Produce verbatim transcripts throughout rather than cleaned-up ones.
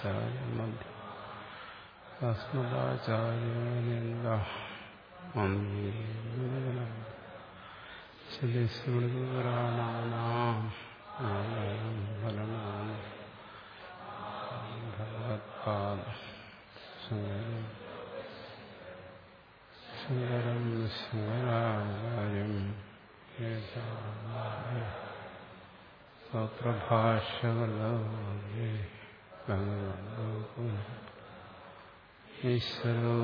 ശങ്കരാചാര്യമധ്യ അസ്മദാചാര്യേന്ദ്ര ശ്രീസ്മൃതിപുരാണാനാം ഫലനാം ഭഗവത്പാദ ശങ്കരം ശങ്കരാചാര്യം സ്വപ്രഭാഷകലേ ഭഗവതോ ഈശ്വരോ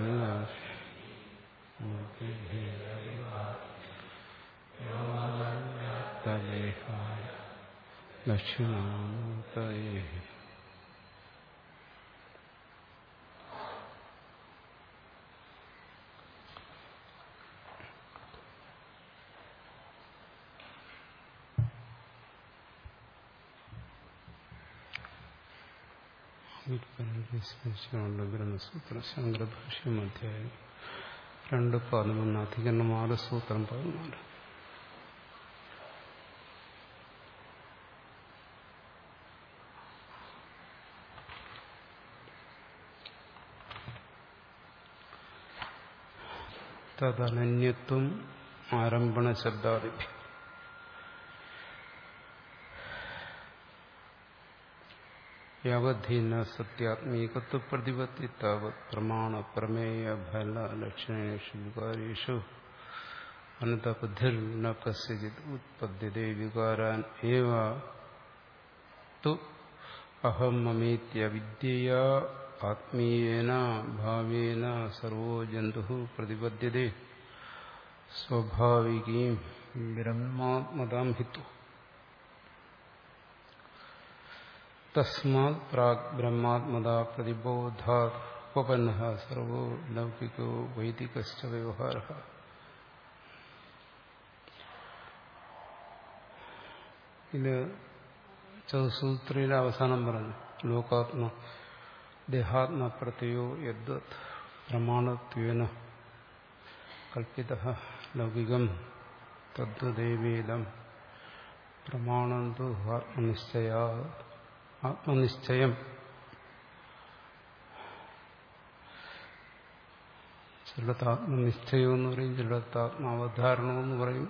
തദേഹായ ദക്ഷിണാമൂർത്തയേ. ബ്രഹ്മസൂത്ര ശങ്കരഭാഷ്യം അധ്യായം രണ്ട് പതിനൊന്ന് അധികരണം ആറ് സൂത്രം പതിനാല്. തദനന്യത്വം ആരംഭണ ശബ്ദാദിഭ്യം യാവധീന സത്യാത്മീകത്വ പ്രതിപത്തി താവത് പ്രമാണ പ്രമേയ ഫല ലക്ഷണേഷു വികാരേഷു അനന്തബുദ്ധിർന കസ്യചിത് ഉത്പദ്യതേ വികാരാൻ ഏവ തു അഹം മമേത്യവിദ്യയാ ആത്മീയേന ഭാവേന സർവോ ജന്തുഃ പ്രതിപദ്യതേ സ്വാഭാവികീം ബ്രഹ്മാത്മതാം ഹിത്വ. തസ്മാത് പ്രാഗ് ബ്രഹ്മാത്മതാ പ്രതിബോധാത് ഉപപന്നഃ സർവോ ലൗകികോ വൈദികശ്ച വ്യവഹാരഃ. ഇത് ചതുസൂത്രിയുടെ അവസാനം പറഞ്ഞു. ലോകാത്മ ദേഹാത്മപ്രത്യോ യദ്വത് പ്രമാണത്വേന കൽപ്പിതഃ ലൗകികം തദ്വദേവേദം പ്രമാണം തു ആത്മനിശ്ചയാ ആത്മനിശ്ചയം. ചിലടത്ത് ആത്മനിശ്ചയം എന്ന് പറയും, ചിലടത്ത് ആത്മാവധാരണം എന്ന് പറയും.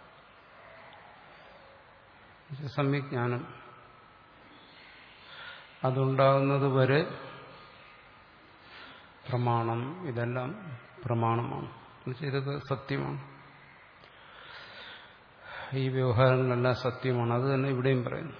സമ്യജ്ഞാനം അതുണ്ടാകുന്നത് വരെ പ്രമാണം, ഇതെല്ലാം പ്രമാണമാണ്, ഇതൊക്കെ സത്യമാണ്. ഈ വ്യവഹാരങ്ങളെല്ലാം സത്യമാണ്. അത് തന്നെ ഇവിടെയും പറയുന്നു.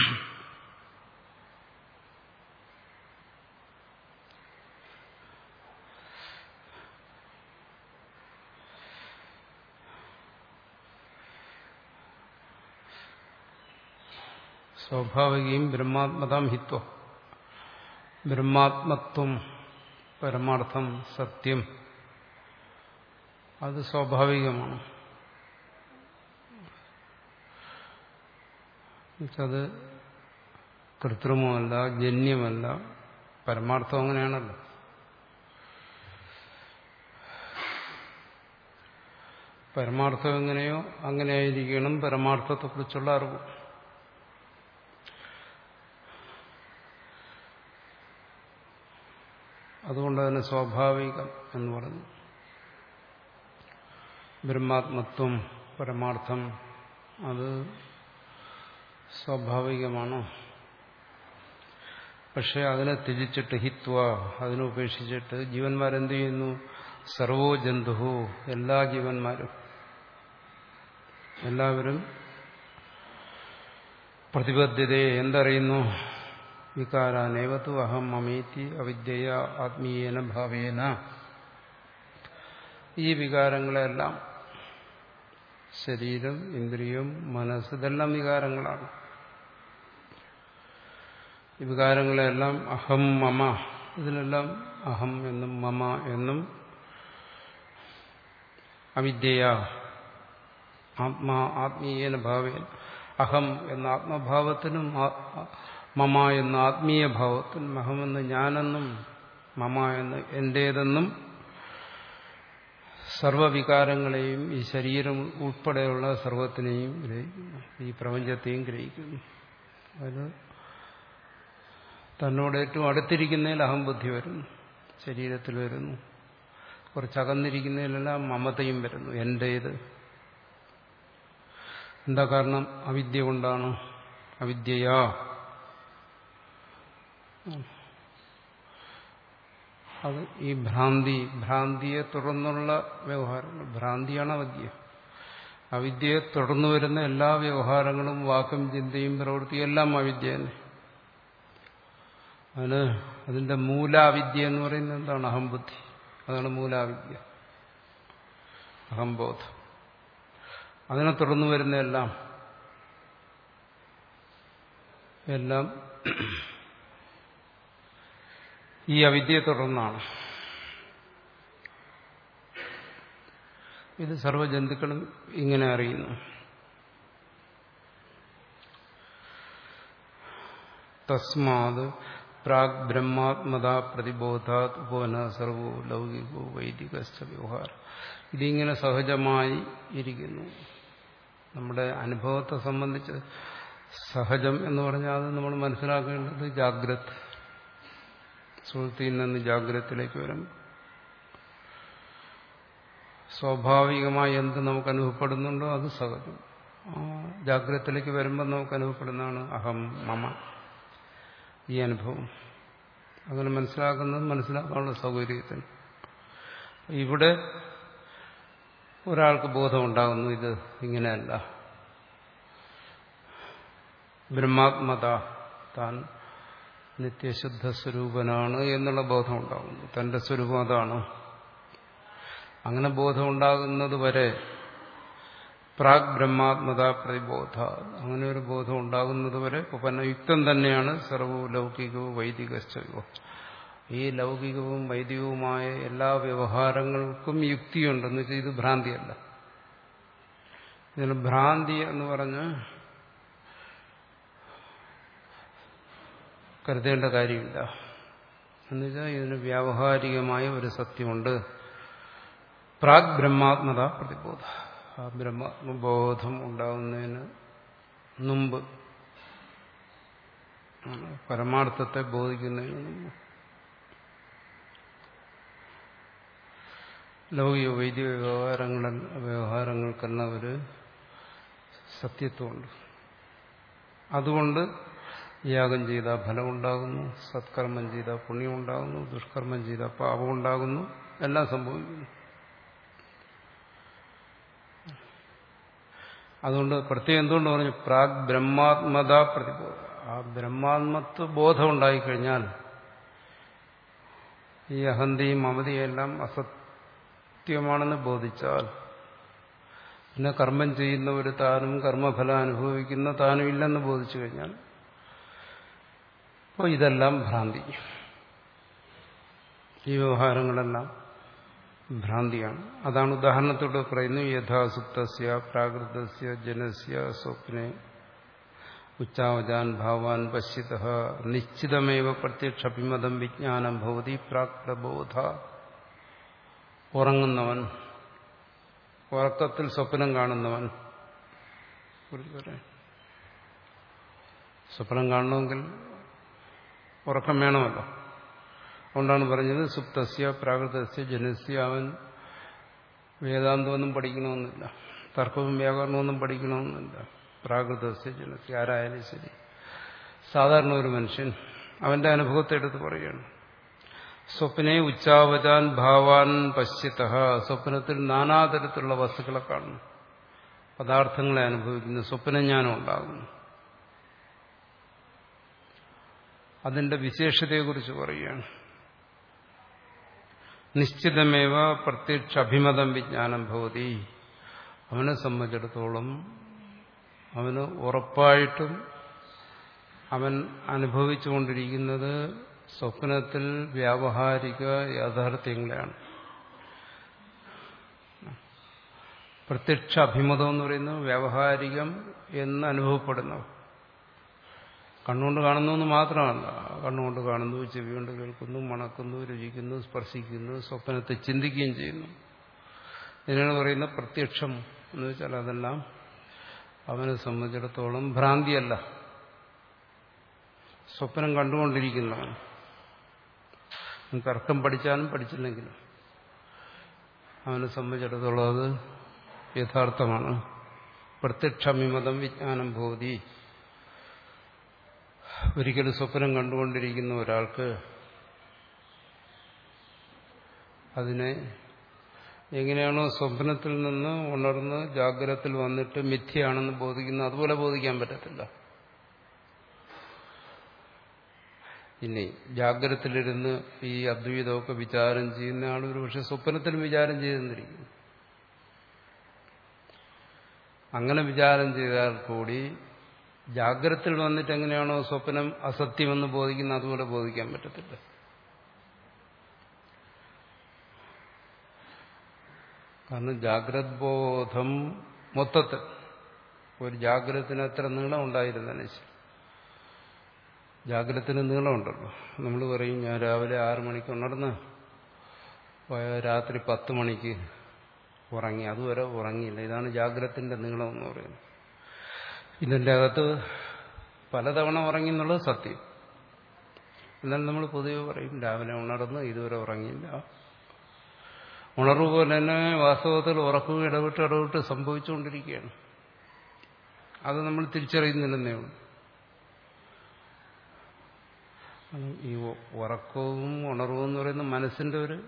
സ്വാഭാവികയും ബ്രഹ്മാത്മതാം ഹിത്വ. ബ്രഹ്മാത്മത്വം, പരമാർത്ഥം, സത്യം, അത് സ്വാഭാവികമാണ്. അത് കൃത്രിമമല്ല, ജന്യമല്ല. പരമാർത്ഥം അങ്ങനെയാണല്ലോ. പരമാർത്ഥം എങ്ങനെയോ അങ്ങനെയായിരിക്കണം പരമാർത്ഥത്തെക്കുറിച്ചുള്ള അറിവ്. അതുകൊണ്ട് തന്നെ സ്വാഭാവികം എന്ന് പറഞ്ഞു. ബ്രഹ്മാത്മത്വം, പരമാർത്ഥം, അത് സ്വാഭാവികമാണ്. പക്ഷെ അതിനെ ത്യജിച്ചിട്ട് ഹിത്വ, അതിനെ ഉപേക്ഷിച്ചിട്ട് ജീവന്മാരെന്ത് ചെയ്യുന്നു? സർവോ ജന്തുഹു, എല്ലാ ജീവന്മാരും, എല്ലാവരും പ്രതിബദ്ധതയെ എന്തറിയുന്നു? വികാരാനേവതു അഹം മമേതി അവിദ്യയ ആത്മീയേന ഭാവേന. ഈ വികാരങ്ങളെല്ലാം, ശരീരം, ഇന്ദ്രിയം, മനസ്സ്, ഇതെല്ലാം വികാരങ്ങളാണ്. ഈ വികാരങ്ങളെല്ലാം അഹം മമ, ഇതിലെല്ലാം അഹം എന്നും മമ എന്നും അവിദ്യയ ആത്മാ ആത്മീയേന ഭാവേന, അഹം എന്ന ആത്മഭാവത്തിനും മമ എന്ന ആത്മീയ ഭാവത്തിനും, അഹമെന്ന് ഞാനെന്നും മമ എന്ന് എന്റേതെന്നും സർവവികാരങ്ങളെയും ഈ ശരീരം ഉൾപ്പെടെയുള്ള സർവത്തിനെയും ഗ്രഹിക്കുന്നു, ഈ പ്രപഞ്ചത്തെയും ഗ്രഹിക്കുന്നു. അത് തന്നോട് ഏറ്റവും അടുത്തിരിക്കുന്നതിൽ അഹംബുദ്ധി വരുന്നു, ശരീരത്തിൽ വരുന്നു. കുറച്ചകന്നിരിക്കുന്നതിലെല്ലാം മമതയും വരുന്നു, എന്റേത്. എന്താ കാരണം? അവിദ്യ കൊണ്ടാണ്. അവിദ്യയാ. അത് ഈ ഭ്രാന്തി, ഭ്രാന്തിയെ തുടർന്നുള്ള വ്യവഹാരങ്ങൾ, ഭ്രാന്തിയാണ് അവിദ്യ. അവിദ്യയെ തുടർന്നു വരുന്ന എല്ലാ വ്യവഹാരങ്ങളും, വാക്കും ചിന്തയും പ്രവൃത്തിയും എല്ലാം അവിദ്യ തന്നെ. അതിന് അതിന്റെ മൂലാവിദ്യ എന്ന് പറയുന്നത് എന്താണ്? അഹംബുദ്ധി. അതാണ് മൂലാവിദ്യ, അഹംബോധം. അതിനെ തുടർന്നു വരുന്ന എല്ലാം എല്ലാം ഈ അവിദ്യയെ തുടർന്നാണ്. ഇത് സർവ്വജന്തുക്കളും ഇങ്ങനെ അറിയുന്നു. തസ്മാത് പ്രാഗ് ബ്രഹ്മാത്മതാ പ്രതിബോധാത് ഉപവന സർവോ ലൗകികോ വൈദികശ്ച വ്യവഹാരം. ഇതിങ്ങനെ സഹജമായി ഇരിക്കുന്നു. നമ്മുടെ അനുഭവത്തെ സംബന്ധിച്ച് സഹജം എന്ന് പറഞ്ഞാൽ അത് നമ്മൾ മനസ്സിലാക്കേണ്ടത് ജാഗ്രത്, സുഹൃത്തിയിൽ നിന്ന് ജാഗ്രതത്തിലേക്ക് വരും. സ്വാഭാവികമായി എന്ത് നമുക്ക് അനുഭവപ്പെടുന്നുണ്ടോ അത് സഹജം. ജാഗ്രതത്തിലേക്ക് വരുമ്പോൾ നമുക്ക് അനുഭവപ്പെടുന്നതാണ് അഹം, മമ, ഈ അനുഭവം. അങ്ങനെ മനസ്സിലാക്കുന്നത് മനസ്സിലാക്കാനുള്ള സൗകര്യത്തിന്. ഇവിടെ ഒരാൾക്ക് ബോധമുണ്ടാകുന്നു, ഇത് ഇങ്ങനെയല്ല, ബ്രഹ്മാത്മത, താൻ നിത്യശുദ്ധ സ്വരൂപനാണ് എന്നുള്ള ബോധം ഉണ്ടാകുന്നു. തന്റെ സ്വരൂപം അതാണ്. അങ്ങനെ ബോധമുണ്ടാകുന്നത് വരെ പ്രാഗ് ബ്രഹ്മാത്മത പ്രതിബോധ, അങ്ങനെ ഒരു ബോധം ഉണ്ടാകുന്നത് വരെ ഉപനയുക്തം തന്നെയാണ് സർവ്വ ലൗകികവും വൈദികശ്ചയോ. ഈ ലൗകികവും വൈദികവുമായ എല്ലാ വ്യവഹാരങ്ങൾക്കും യുക്തിയുണ്ടെന്ന് വെച്ചാൽ ഇത് ഭ്രാന്തിയല്ല. ഇതിന് ഭ്രാന്തി എന്ന് പറഞ്ഞ് കരുതേണ്ട കാര്യമില്ല. എന്നുവെച്ചാൽ ഇതിന് വ്യാവഹാരികമായ ഒരു സത്യമുണ്ട്. പ്രാഗ് ബ്രഹ്മാത്മത പ്രതിബോധ, ആ ബ്രഹ്മബോധം ഉണ്ടാകുന്നതിന് മുമ്പ്, പരമാർത്ഥത്തെ ബോധിക്കുന്നതിന് മുമ്പ് ലൗകിക വൈദിക വ്യവഹാരങ്ങൾ വ്യവഹാരങ്ങൾക്കെല്ലാം ഒരു സത്യത്വമുണ്ട്. അതുകൊണ്ട് യാഗം ചെയ്താൽ ഫലമുണ്ടാകുന്നു, സത്കർമ്മം ചെയ്താൽ പുണ്യമുണ്ടാകുന്നു, ദുഷ്കർമ്മം ചെയ്താൽ പാപമുണ്ടാകുന്നു, എല്ലാം സംഭവിക്കുന്നു. അതുകൊണ്ട് പ്രത്യേകം എന്തുകൊണ്ട് പറഞ്ഞു പ്രാഗ് ബ്രഹ്മാത്മത പ്രതിബോധ. ആ ബ്രഹ്മാത്മത്വ ബോധം ഉണ്ടായിക്കഴിഞ്ഞാൽ ഈ അഹന്തയും മമതയും എല്ലാം അസത്യമാണെന്ന് ബോധിച്ചാൽ പിന്നെ കർമ്മം ചെയ്യുന്നവർ താനും കർമ്മഫലം അനുഭവിക്കുന്ന താനും ഇല്ലെന്ന് ബോധിച്ചു കഴിഞ്ഞാൽ അപ്പോൾ ഇതെല്ലാം ഭ്രാന്തി, ഈ വ്യവഹാരങ്ങളെല്ലാം ഭ്രാന്തിയാണ്. അതാണ് ഉദാഹരണത്തോടെ പറയുന്നത്, യഥാസുപ്തസ്യ പ്രാകൃതസ്യ ജനസ്യ സ്വപ്നെ ഉച്ചാവജാൻ ഭാവാൻ പശ്യതഃ നിശ്ചിതമേവ പ്രത്യക്ഷഭിമതം വിജ്ഞാനം ഭവതി പ്രാക് പ്രബോധ. ഉറങ്ങുന്നവൻ, ഉറക്കത്തിൽ സ്വപ്നം കാണുന്നവൻ, സ്വപ്നം കാണണമെങ്കിൽ ഉറക്കം വേണമല്ലോ. അതുകൊണ്ടാണ് പറഞ്ഞത് സുപ്തസ്യ പ്രാകൃതസ്യ ജനസ്യ. അവൻ വേദാന്തമൊന്നും പഠിക്കണമെന്നില്ല, തർക്കവും വ്യാകരണമൊന്നും പഠിക്കണമെന്നില്ല. പ്രാകൃതസ്യ ജനസ്യ, ആരായാലും ശരി, സാധാരണ ഒരു മനുഷ്യൻ അവന്റെ അനുഭവത്തെ എടുത്ത് പറയുകയാണ്. സ്വപ്നെ ഉച്ചാവചാൻ ഭാവാൻ പശ്യതഃ, സ്വപ്നത്തിൽ നാനാതരത്തിലുള്ള വസ്തുക്കളെ കാണുന്നു, പദാർത്ഥങ്ങളെ അനുഭവിക്കുന്നു, സ്വപ്നജ്ഞാനം ഉണ്ടാകുന്നു. അതിന്റെ വിശേഷതയെക്കുറിച്ച് പറയുകയാണ്. നിശ്ചിതമേവ പ്രത്യക്ഷ അഭിമതം വിജ്ഞാനം ഭവതി. അവനെ സംബന്ധിച്ചിടത്തോളം അവന് ഉറപ്പായിട്ടും അവൻ അനുഭവിച്ചുകൊണ്ടിരിക്കുന്നത് സ്വപ്നത്തിൽ വ്യാവഹാരിക യാഥാർത്ഥ്യങ്ങളെയാണ്. പ്രത്യക്ഷ അഭിമതം എന്ന് പറയുന്നത് വ്യാവഹാരികം എന്ന് അനുഭവപ്പെടുന്നവ. കണ്ണുകൊണ്ട് കാണുന്നു എന്ന് മാത്രമല്ല, കണ്ണുകൊണ്ട് കാണുന്നു, ചെവി കൊണ്ട് കേൾക്കുന്നു, മണക്കുന്നു, രുചിക്കുന്നു, സ്പർശിക്കുന്നു, സ്വപ്നത്തെ ചിന്തിക്കുകയും ചെയ്യുന്നു. ഇതിനാണ് പറയുന്നത് പ്രത്യക്ഷം എന്ന് വെച്ചാൽ അതെല്ലാം അവനെ സംബന്ധിച്ചിടത്തോളം ഭ്രാന്തിയല്ല. സ്വപ്നം കണ്ടുകൊണ്ടിരിക്കുന്നവൻ. തർക്കം പഠിച്ചാലും പഠിച്ചില്ലെങ്കിലും അവനെ സംബന്ധിച്ചിടത്തോളം അത് യഥാർത്ഥമാണ്. പ്രത്യക്ഷമിമതം വിജ്ഞാനം ഭവതി. ഒരിക്കലും സ്വപ്നം കണ്ടുകൊണ്ടിരിക്കുന്ന ഒരാൾക്ക് അതിനെ എങ്ങനെയാണോ സ്വപ്നത്തിൽ നിന്ന് ഉണർന്ന് ജാഗ്രതത്തിൽ വന്നിട്ട് മിഥ്യയാണെന്ന് ബോധിക്കുന്നത് അതുപോലെ ബോധിക്കാൻ പറ്റത്തില്ല. ഇനി ജാഗ്രതത്തിലിരുന്ന് ഈ അദ്വൈതമൊക്കെ വിചാരം ചെയ്യുന്ന ആൾ ഒരു പക്ഷെ സ്വപ്നത്തിലും വിചാരം ചെയ്തെന്നിരിക്കും. അങ്ങനെ വിചാരം ചെയ്താൽ കൂടി ജാഗ്രതത്തിൽ വന്നിട്ട് എങ്ങനെയാണോ സ്വപ്നം അസത്യമെന്ന് ബോധിക്കുന്നത് അതുപോലെ ബോധിക്കാൻ പറ്റത്തില്ല. കാരണം ജാഗ്രത് ബോധം മൊത്തത്തിൽ ഒരു ജാഗ്രതത്തിന് എത്ര നീളം ഉണ്ടായിരുന്നതിന് ശരി, ജാഗ്രതത്തിന് നീളമുണ്ടല്ലോ. നമ്മൾ പറയും ഞാൻ രാവിലെ ആറു മണിക്ക് ഉണർന്ന് രാത്രി പത്ത് മണിക്ക് ഉറങ്ങി, അതുവരെ ഉറങ്ങിയില്ല. ഇതാണ് ജാഗ്രതത്തിന്റെ നീളം എന്ന് പറയുന്നത്. ഇതിൻ്റെ അകത്ത് പലതവണ ഉറങ്ങി എന്നുള്ളത് സത്യം. എന്നാൽ നമ്മൾ പൊതുവെ പറയും രാവിലെ ഉണർന്ന് ഇതുവരെ ഉറങ്ങിയില്ല. ഉണർവ് പോലെ തന്നെ വാസ്തവത്തിൽ ഉറക്കവും ഇടവിട്ട് ഇടവിട്ട് സംഭവിച്ചുകൊണ്ടിരിക്കുകയാണ്. അത് നമ്മൾ തിരിച്ചറിയുന്നില്ലെന്നേ ഉള്ളൂ. ഈ ഉറക്കവും ഉണർവും എന്ന് പറയുന്നത് മനസ്സിന്റെ ഒരു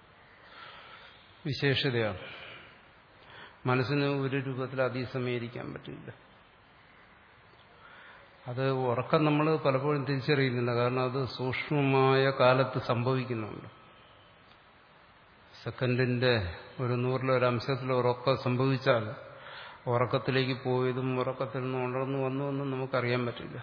വിശേഷതയാണ്. മനസ്സിന് ഒരു രൂപത്തിൽ അതിസമയിരിക്കാൻ പറ്റില്ല. അത് ഉറക്കം നമ്മൾ പലപ്പോഴും തിരിച്ചറിയുന്നില്ല. കാരണം അത് സൂക്ഷ്മമായ കാലത്ത് സംഭവിക്കുന്നുണ്ട്. സെക്കൻഡിന്റെ ഒരു നൂറിലൊരംശത്തിൽ ഉറക്കം സംഭവിച്ചാൽ ഉറക്കത്തിലേക്ക് പോയതും ഉറക്കത്തിൽ നിന്ന് ഉണർന്നു വന്നു എന്നും നമുക്കറിയാൻ പറ്റില്ല.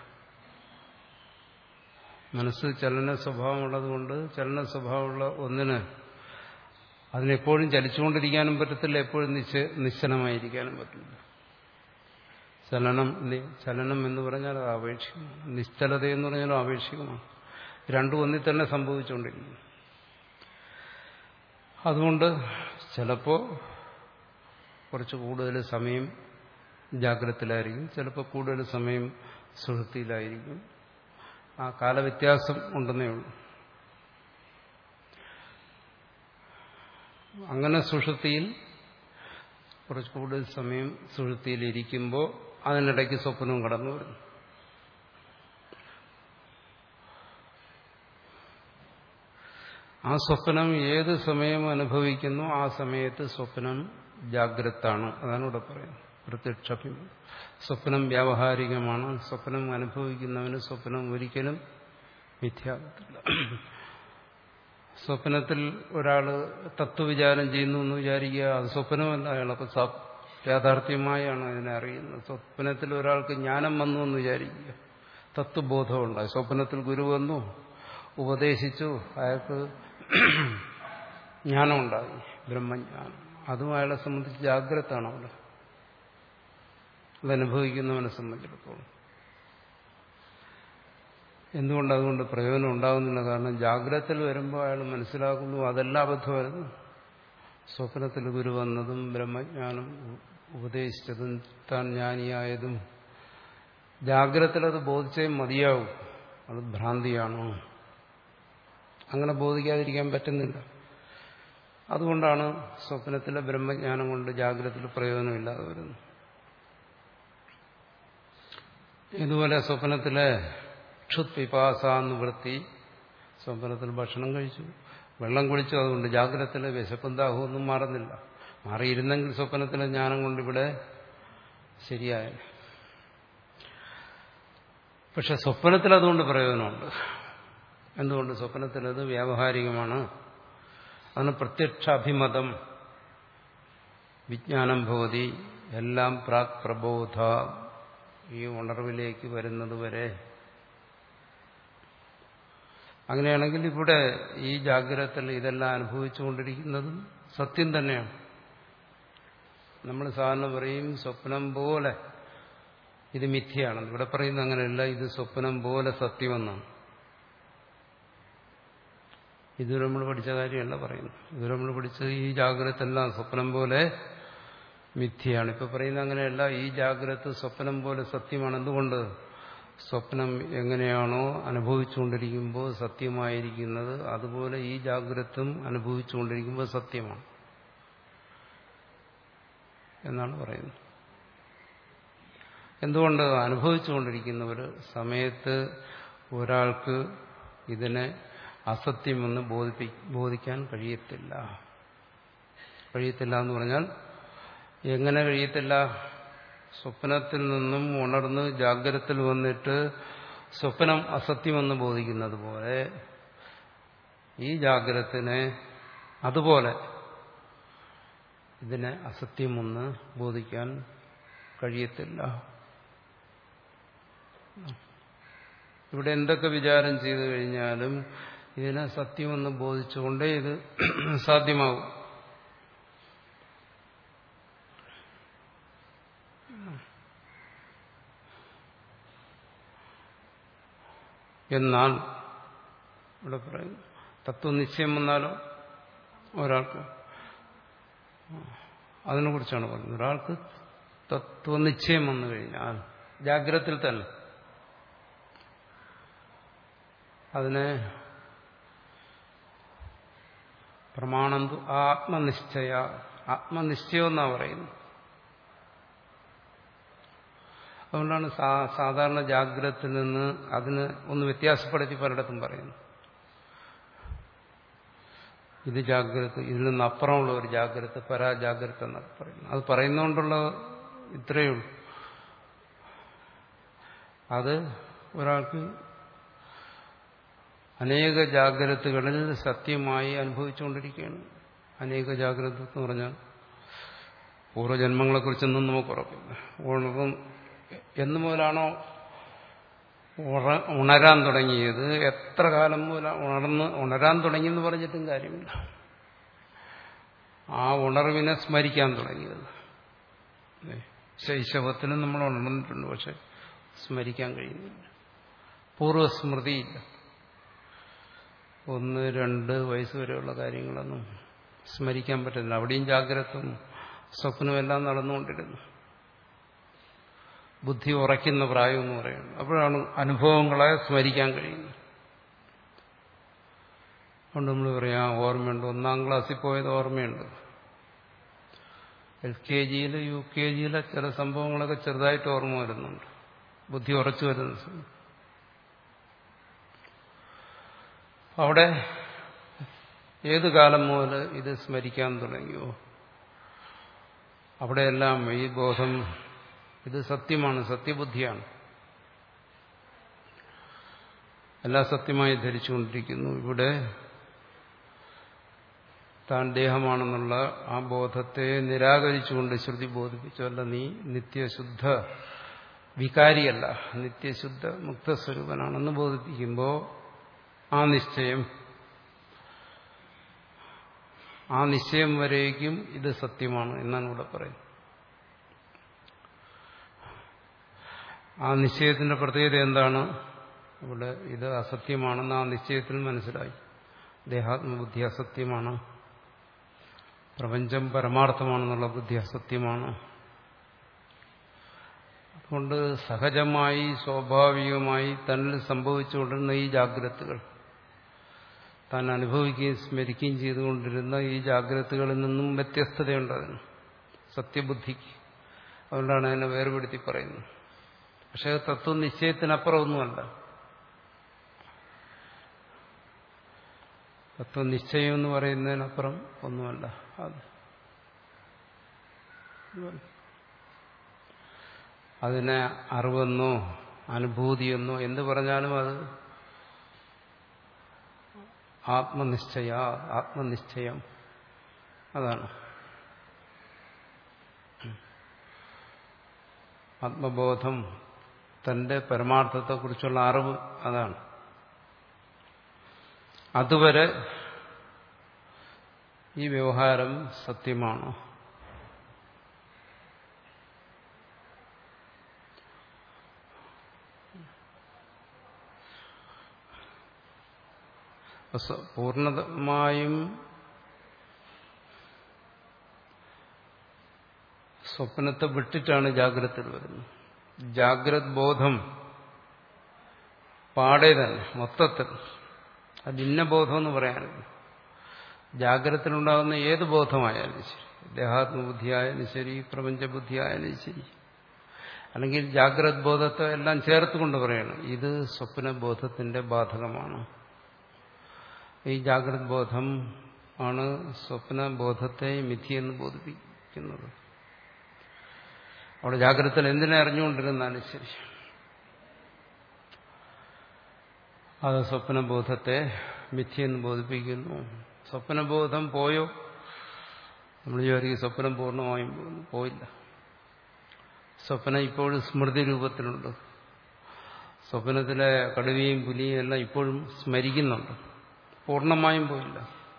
മനസ്സ് ചലന സ്വഭാവമുള്ളതുകൊണ്ട് ചലന സ്വഭാവമുള്ള ഒന്നിന് അതിനെപ്പോഴും ചലിച്ചുകൊണ്ടിരിക്കാനും പറ്റത്തില്ല, എപ്പോഴും നിശ്ച നിശ്ചലമായിരിക്കാനും പറ്റില്ല. ചലനം ചലനം എന്ന് പറഞ്ഞാൽ അത് ആപേക്ഷികമാണ്, നിശ്ചലത എന്ന് പറഞ്ഞാൽ ആപേക്ഷികമാണ്. രണ്ടും ഒന്നിൽ തന്നെ സംഭവിച്ചുകൊണ്ടിരിക്കുന്നു. അതുകൊണ്ട് ചിലപ്പോൾ കുറച്ച് കൂടുതൽ സമയം ജാഗ്രതത്തിലായിരിക്കും, ചിലപ്പോൾ കൂടുതൽ സമയം സുഷുപ്തിയിലായിരിക്കും. ആ കാലവ്യത്യാസം ഉണ്ടെന്നേ ഉള്ളൂ. അങ്ങനെ സുഷുപ്തിയിൽ കുറച്ച് കൂടുതൽ സമയം സുഷുപ്തിയിലിരിക്കുമ്പോൾ അതിനിടയ്ക്ക് സ്വപ്നവും കടന്നു വരുന്നു. ആ സ്വപ്നം ഏത് സമയം അനുഭവിക്കുന്നു ആ സമയത്ത് സ്വപ്നം ജാഗ്രതാണ്. അതാണ് ഇവിടെ പറയുന്നത്. പ്രത്യക്ഷ സ്വപ്നം വ്യാവഹാരികമാണ്. സ്വപ്നം അനുഭവിക്കുന്നവന് സ്വപ്നം ഒരിക്കലും മിഥ്യാകത്തില്ല. സ്വപ്നത്തിൽ ഒരാൾ തത്വവിചാരം ചെയ്യുന്നു എന്ന് വിചാരിക്കുക, അത് സ്വപ്നമല്ല, അയാളപ്പോൾ യാഥാർത്ഥ്യമായാണ് അതിനെ അറിയുന്നത്. സ്വപ്നത്തിൽ ഒരാൾക്ക് ജ്ഞാനം വന്നു എന്ന് വിചാരിക്കുക, തത്വബോധമുണ്ടായി. സ്വപ്നത്തിൽ ഗുരു വന്നു, ഉപദേശിച്ചു, അയാൾക്ക് ജ്ഞാനമുണ്ടായി, ബ്രഹ്മജ്ഞാനം. അതും അയാളെ സംബന്ധിച്ച് ജാഗ്രതാണ് അവിടെ, അതനുഭവിക്കുന്നവനെ സംബന്ധിച്ചിടത്തോളം. എന്തുകൊണ്ട് അതുകൊണ്ട് പ്രയോജനം ഉണ്ടാകുന്നില്ല? കാരണം ജാഗ്രതയിൽ വരുമ്പോൾ അയാൾ മനസ്സിലാക്കുന്നു അതെല്ലാം അബദ്ധമായിരുന്നു. സ്വപ്നത്തിൽ ഗുരു വന്നതും ബ്രഹ്മജ്ഞാനം ഉപദേശിച്ചതും താൻ ജ്ഞാനിയായതും ജാഗ്രതത്തിൽ അത് ബോധിച്ചേ മതിയാവും. അത് ഭ്രാന്തിയാണോ? അങ്ങനെ ബോധിക്കാതിരിക്കാൻ പറ്റുന്നില്ല. അതുകൊണ്ടാണ് സ്വപ്നത്തിലെ ബ്രഹ്മജ്ഞാനം കൊണ്ട് ജാഗ്രതത്തിൽ പ്രയോജനമില്ലാതെ വരുന്നത്. ഇതുപോലെ സ്വപ്നത്തിലെ ക്ഷുത് പിപാസ നിവൃത്തി, സ്വപ്നത്തിൽ ഭക്ഷണം കഴിച്ചു, വെള്ളം കുടിച്ചു, അതുകൊണ്ട് ജാഗ്രതത്തിലെ വിശപ്പും ദാഹമൊന്നും മാറുന്നില്ല. മാറിയിരുന്നെങ്കിൽ സ്വപ്നത്തിലെ ജ്ഞാനം കൊണ്ട് ഇവിടെ ശരിയായ. പക്ഷെ സ്വപ്നത്തിൽ അതുകൊണ്ട് പ്രയോജനമുണ്ട്. എന്തുകൊണ്ട്? സ്വപ്നത്തിലത് വ്യാവഹാരികമാണ്. അതിന് പ്രത്യക്ഷ അഭിമതം വിജ്ഞാനം ഭവതി. എല്ലാം പ്രാക് പ്രബോധ, ഈ ഉണർവിലേക്ക് വരുന്നത് വരെ. അങ്ങനെയാണെങ്കിൽ ഇവിടെ ഈ ജാഗ്രതത്തിൽ ഇതെല്ലാം അനുഭവിച്ചുകൊണ്ടിരിക്കുന്നതും സത്യം തന്നെയാണ്. നമ്മൾ സാധാരണ പറയും സ്വപ്നം പോലെ ഇത് മിഥ്യയാണ്. ഇവിടെ പറയുന്നത് അങ്ങനെയല്ല, ഇത് സ്വപ്നം പോലെ സത്യമെന്നാണ്. ഇതുവരെ നമ്മൾ പഠിച്ച കാര്യമല്ല പറയുന്നത്. ഇതുവരെ നമ്മൾ പഠിച്ചത് ഈ ജാഗ്രത എല്ലാം സ്വപ്നം പോലെ മിഥ്യയാണ്. ഇപ്പൊ പറയുന്നത് അങ്ങനെയല്ല, ഈ ജാഗ്രത സ്വപ്നം പോലെ സത്യമാണ്. എന്തുകൊണ്ട്? സ്വപ്നം എങ്ങനെയാണോ അനുഭവിച്ചുകൊണ്ടിരിക്കുമ്പോൾ സത്യമായിരിക്കുന്നത്, അതുപോലെ ഈ ജാഗ്രതും അനുഭവിച്ചുകൊണ്ടിരിക്കുമ്പോൾ സത്യമാണ് എന്നാണ് പറയുന്നത്. എന്തുകൊണ്ട്? അനുഭവിച്ചുകൊണ്ടിരിക്കുന്നവർ സമയത്ത് ഒരാൾക്ക് ഇതിനെ അസത്യമെന്ന് ബോധിപ്പി ബോധിക്കാൻ കഴിയത്തില്ല. കഴിയത്തില്ല എന്ന് പറഞ്ഞാൽ എങ്ങനെ കഴിയത്തില്ല? സ്വപ്നത്തിൽ നിന്നും ഉണർന്ന് ജാഗ്രതയിൽ വന്നിട്ട് സ്വപ്നം അസത്യമെന്ന് ബോധിക്കുന്നത് പോലെ ഈ ജാഗ്രതത്തിനെ അതുപോലെ ഇതിനെ അസത്യമെന്ന് ബോധിക്കാൻ കഴിയത്തില്ല. ഇവിടെ എന്തൊക്കെ വിചാരം ചെയ്തു കഴിഞ്ഞാലും ഇതിനെ സത്യമെന്ന് ബോധിച്ചുകൊണ്ടേ ഇത് സാധ്യമാകും. എന്നാൽ ഇവിടെ പറയുന്നു തത്വനിശ്ചയം വന്നാലോ ഒരാൾക്ക്, അതിനെ കുറിച്ചാണ് പറയുന്നത്. ഒരാൾക്ക് തത്വനിശ്ചയം വന്നു കഴിഞ്ഞാൽ ജാഗ്രതയിൽ തന്നെ അതിനെ പ്രമാണന്തു ആത്മനിശ്ചയ, ആത്മനിശ്ചയം എന്നാ പറയുന്നത്. അതുകൊണ്ടാണ് സാധാരണ ജാഗ്രതയിൽ നിന്ന് അതിന് ഒന്ന് വ്യത്യാസപ്പെടുത്തി പലയിടത്തും പറയുന്നു. ഇത് ജാഗ്രത, ഇതിൽ നിന്ന് അപ്പുറമുള്ള ഒരു ജാഗ്രത, പരാജാഗ്രത എന്നൊക്കെ പറയുന്നു. അത് പറയുന്നതുകൊണ്ടുള്ള ഇത്രയേ ഉള്ളൂ. അത് ഒരാൾക്ക് അനേക ജാഗ്രതകളിൽ സത്യമായി അനുഭവിച്ചുകൊണ്ടിരിക്കുകയാണ്. അനേക ജാഗ്രത എന്ന് പറഞ്ഞാൽ പൂർവ്വജന്മങ്ങളെക്കുറിച്ചൊന്നും നമുക്ക് ഉറപ്പില്ല. ഉണർന്നും എന്നു മുതലാണോ ഉണരാൻ തുടങ്ങിയത്, എത്ര കാലം മുതൽ ഉണർന്ന് ഉണരാൻ തുടങ്ങിയെന്ന് പറഞ്ഞിട്ടും കാര്യമില്ല. ആ ഉണർവിനെ സ്മരിക്കാൻ തുടങ്ങിയത് ശൈശവത്തിലും നമ്മൾ ഉണർന്നിട്ടുണ്ട്, പക്ഷെ സ്മരിക്കാൻ കഴിയുന്നില്ല. പൂർവ്വസ്മൃതിയില്ല. ഒന്ന് രണ്ട് വയസ്സ് വരെയുള്ള കാര്യങ്ങളൊന്നും സ്മരിക്കാൻ പറ്റുന്നില്ല. അവിടെയും ജാഗ്രതയും സ്വപ്നവും എല്ലാം നടന്നുകൊണ്ടിരുന്നു. ബുദ്ധി ഉറയ്ക്കുന്ന പ്രായം എന്ന് പറയുന്നത് അപ്പോഴാണ് അനുഭവങ്ങളെ സ്മരിക്കാൻ കഴിയുന്നത്. അതുകൊണ്ട് നമ്മൾ പറയാം ഓർമ്മയുണ്ട്, ഒന്നാം ക്ലാസ്സിൽ പോയത് ഓർമ്മയുണ്ട്. എൽ കെ ജിയിൽ യു കെ ജിയിലെ ചില സംഭവങ്ങളൊക്കെ ചെറുതായിട്ട് ഓർമ്മ വരുന്നുണ്ട്, ബുദ്ധി ഉറച്ചു വരുന്ന സമയം. അവിടെ ഏത് കാലം മുതൽ ഇത് സ്മരിക്കാൻ തുടങ്ങിയോ അവിടെയെല്ലാം ഈ ബോധം ഇത് സത്യമാണ്, സത്യബുദ്ധിയാണ്, എല്ലാം സത്യമായി ധരിച്ചുകൊണ്ടിരിക്കുന്നു. ഇവിടെ താൻ ദേഹമാണെന്നുള്ള ആ ബോധത്തെ നിരാകരിച്ചുകൊണ്ട് ശ്രുതി ബോധിപ്പിച്ചു, അല്ല നീ നിത്യശുദ്ധ വികാരിയല്ല, നിത്യശുദ്ധ മുക്തസ്വരൂപനാണെന്ന് ബോധിപ്പിക്കുമ്പോൾ ആ നിശ്ചയം ആ നിശ്ചയം വരേക്കും ഇത് സത്യമാണ് എന്നാണ് ഇവിടെ പറയുന്നത്. ആ നിശ്ചയത്തിന്റെ പ്രത്യേകത എന്താണ്? ഇവിടെ ഇത് അസത്യമാണെന്ന് ആ നിശ്ചയത്തിൽ മനസ്സിലായി. ദേഹാത്മബുദ്ധി അസത്യമാണ്, പ്രപഞ്ചം പരമാർത്ഥമാണെന്നുള്ള ബുദ്ധി അസത്യമാണ്. അതുകൊണ്ട് സഹജമായി സ്വാഭാവികമായി തന്നിൽ സംഭവിച്ചുകൊണ്ടിരുന്ന ഈ ജാഗ്രതകൾ, താൻ അനുഭവിക്കുകയും സ്മരിക്കുകയും ചെയ്തുകൊണ്ടിരുന്ന ഈ ജാഗ്രതകളിൽ നിന്നും വ്യത്യസ്തതയുണ്ട് അതിന്, സത്യബുദ്ധിക്ക്. അതുകൊണ്ടാണ് അതിനെ വേർപെടുത്തി പറയുന്നത്. പക്ഷേ തത്വനിശ്ചയത്തിനപ്പുറം ഒന്നുമല്ല. തത്വനിശ്ചയം എന്ന് പറയുന്നതിനപ്പുറം ഒന്നുമല്ല അത്. അതിനെ അറിവെന്നോ അനുഭൂതിയെന്നോ എന്ത് പറഞ്ഞാലും അത് ആത്മനിശ്ചയ, ആത്മനിശ്ചയം അതാണ്. ആത്മബോധം, തന്റെ പരമാർത്ഥത്തെക്കുറിച്ചുള്ള അറിവ് അതാണ്. അതുവരെ ഈ വ്യവഹാരം സത്യമാണ്. പൂർണ്ണമായും സ്വപ്നത്തെ വിട്ടിട്ടാണ് ജാഗ്രതയിൽ വരുന്നത്. ജാഗ്രത് ബോധം പാടെ തന്നെ മൊത്തത്തിൽ. അത് ഇന്ന ബോധം എന്ന് പറയാനില്ല. ജാഗ്രതത്തിലുണ്ടാകുന്ന ഏത് ബോധമായാലും ശരി, ദേഹാത്മബുദ്ധിയായാലും ശരി, പ്രപഞ്ചബുദ്ധിയായാലും ശരി, അല്ലെങ്കിൽ ജാഗ്രത് ബോധത്തെ എല്ലാം ചേർത്തുകൊണ്ട് പറയണം ഇത് സ്വപ്നബോധത്തിന്റെ ബാധകമാണ്. ഈ ജാഗ്രത് ബോധം ആണ് സ്വപ്നബോധത്തെ മിഥ്യയെന്ന് ബോധിപ്പിക്കുന്നത്. അവിടെ ജാഗ്രതയിൽ എന്തിനെ അറിഞ്ഞുകൊണ്ടിരുന്നാലും ശരി, അത് സ്വപ്നബോധത്തെ മിഥ്യയെന്ന് ബോധിപ്പിക്കുന്നു. സ്വപ്നബോധം പോയോ? നമ്മൾ വിചാരിക്കും സ്വപ്നം പൂർണ്ണമായും പോയില്ല. സ്വപ്നം ഇപ്പോഴും സ്മൃതി രൂപത്തിലുണ്ട്. സ്വപ്നത്തിലെ കടുവയും പുലിയും എല്ലാം ഇപ്പോഴും സ്മരിക്കുന്നുണ്ട്. പൂർണ്ണമായും പോയില്ല.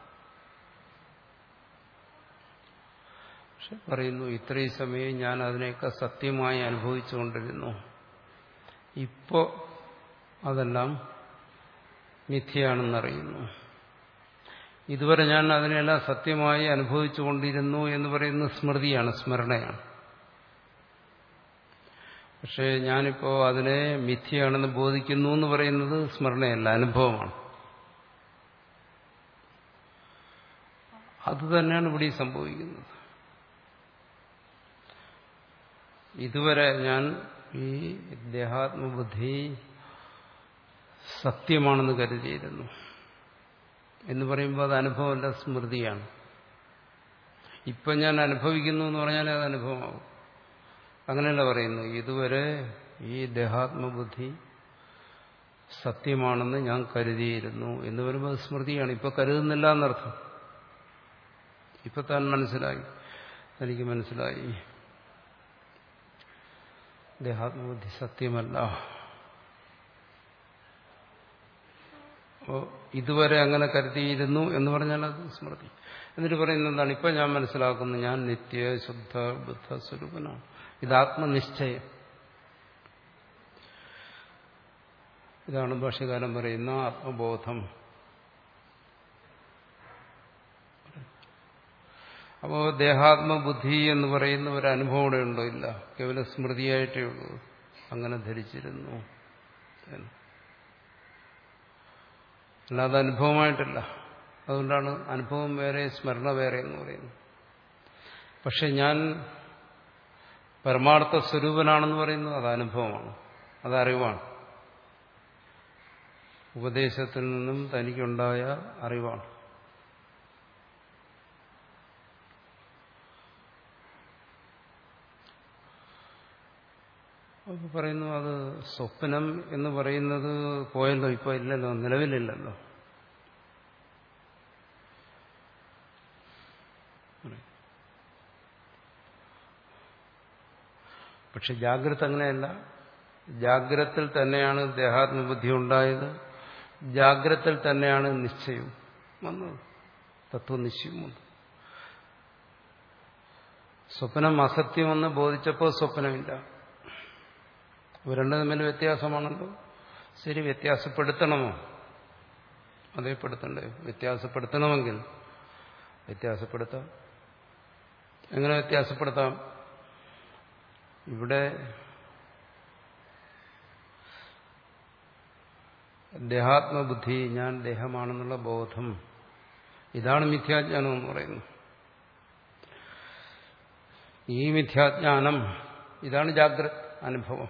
പക്ഷെ പറയുന്നു ഇത്രയും സമയം ഞാൻ അതിനെയൊക്കെ സത്യമായി അനുഭവിച്ചുകൊണ്ടിരുന്നു. ഇപ്പോ അതെല്ലാം മിഥ്യയാണെന്നറിയുന്നു. ഇതുവരെ ഞാൻ അതിനെല്ലാം സത്യമായി അനുഭവിച്ചുകൊണ്ടിരുന്നു എന്ന് പറയുന്നത് സ്മൃതിയാണ്, സ്മരണയാണ്. പക്ഷേ ഞാനിപ്പോ അതിനെ മിഥ്യയാണെന്ന് ബോധിക്കുന്നു എന്ന് പറയുന്നത് സ്മരണയല്ല, അനുഭവമാണ്. അതുതന്നെയാണ് ഇവിടെ സംഭവിക്കുന്നത്. ഇതുവരെ ഞാൻ ഈ ദേഹാത്മബുദ്ധി സത്യമാണെന്ന് കരുതിയിരുന്നു എന്ന് പറയുമ്പോൾ അത് അനുഭവമല്ല, സ്മൃതിയാണ്. ഇപ്പം ഞാൻ അനുഭവിക്കുന്നു എന്ന് പറഞ്ഞാൽ അത് അനുഭവമാകും. അങ്ങനെയല്ല പറയുന്നു. ഇതുവരെ ഈ ദേഹാത്മബുദ്ധി സത്യമാണെന്ന് ഞാൻ കരുതിയിരുന്നു എന്ന് പറയുമ്പോൾ അത് സ്മൃതിയാണ്. ഇപ്പൊ കരുതുന്നില്ല എന്നർത്ഥം. ഇപ്പൊ താൻ മനസ്സിലായി, എനിക്ക് മനസ്സിലായി ദേഹാത്മബുദ്ധി സത്യമല്ല. അപ്പോൾ ഇതുവരെ അങ്ങനെ കരുതിയിരുന്നു എന്ന് പറഞ്ഞാൽ അത് സ്മൃതി. എന്നിട്ട് പറയുന്നത് എന്താണ്? ഇപ്പൊ ഞാൻ മനസ്സിലാക്കുന്നു ഞാൻ നിത്യ ശുദ്ധ ബുദ്ധ സ്വരൂപനാണ്. ഇത് ആത്മനിശ്ചയം. ഇതാണ് ഭാഷ്യകാരൻ പറയുന്ന ആത്മബോധം. അപ്പോ ദേഹാത്മബുദ്ധി എന്ന് പറയുന്ന ഒരു അനുഭവം ഇവിടെ ഉണ്ടോ? ഇല്ല, കേവലം സ്മൃതിയായിട്ടേ ഉള്ളൂ. അങ്ങനെ ധരിച്ചിരുന്നു എന്ന്, അല്ലാതെ അനുഭവമായിട്ടല്ല. അതുകൊണ്ടാണ് അനുഭവം വേറെ സ്മരണ വേറെ എന്ന് പറയുന്നത്. പക്ഷെ ഞാൻ പരമാർത്ഥ സ്വരൂപനാണെന്ന് പറയുന്നത് അത് അനുഭവമാണ്, അത് അറിവാണ്. ഉപദേശത്തിൽ നിന്നും തനിക്കുണ്ടായ അറിവാണ്. അപ്പോൾ പറയുന്നു അത് സ്വപ്നം എന്ന് പറയുന്നത് പോയല്ലോ, ഇപ്പോൾ ഇല്ലല്ലോ, നിലവിലില്ലല്ലോ. പക്ഷെ ജാഗ്രത അങ്ങനെയല്ല. ജാഗ്രതത്തിൽ തന്നെയാണ് ദേഹാത്മബുദ്ധി ഉണ്ടായത്. ജാഗ്രതത്തിൽ തന്നെയാണ് നിശ്ചയം വന്നത്, തത്വനിശ്ചയം വന്നത്. സ്വപ്നം അസത്യമെന്ന് ബോധിച്ചപ്പോൾ സ്വപ്നമില്ല. ഇവ രണ്ടും തമ്മിൽ വ്യത്യാസമാണല്ലോ. ശരി, വ്യത്യാസപ്പെടുത്തണമോ? അതേ പെടുത്തണ്ടേ? വ്യത്യാസപ്പെടുത്തണമെങ്കിൽ വ്യത്യാസപ്പെടുത്താം. എങ്ങനെ വ്യത്യാസപ്പെടുത്താം? ഇവിടെ ദേഹാത്മബുദ്ധി, ഞാൻ ദേഹമാണെന്നുള്ള ബോധം, ഇതാണ് മിഥ്യാജ്ഞാനം എന്ന് പറയുന്നത്. ഈ മിഥ്യാജ്ഞാനം ഇതാണ് ജാഗ്രത അനുഭവം.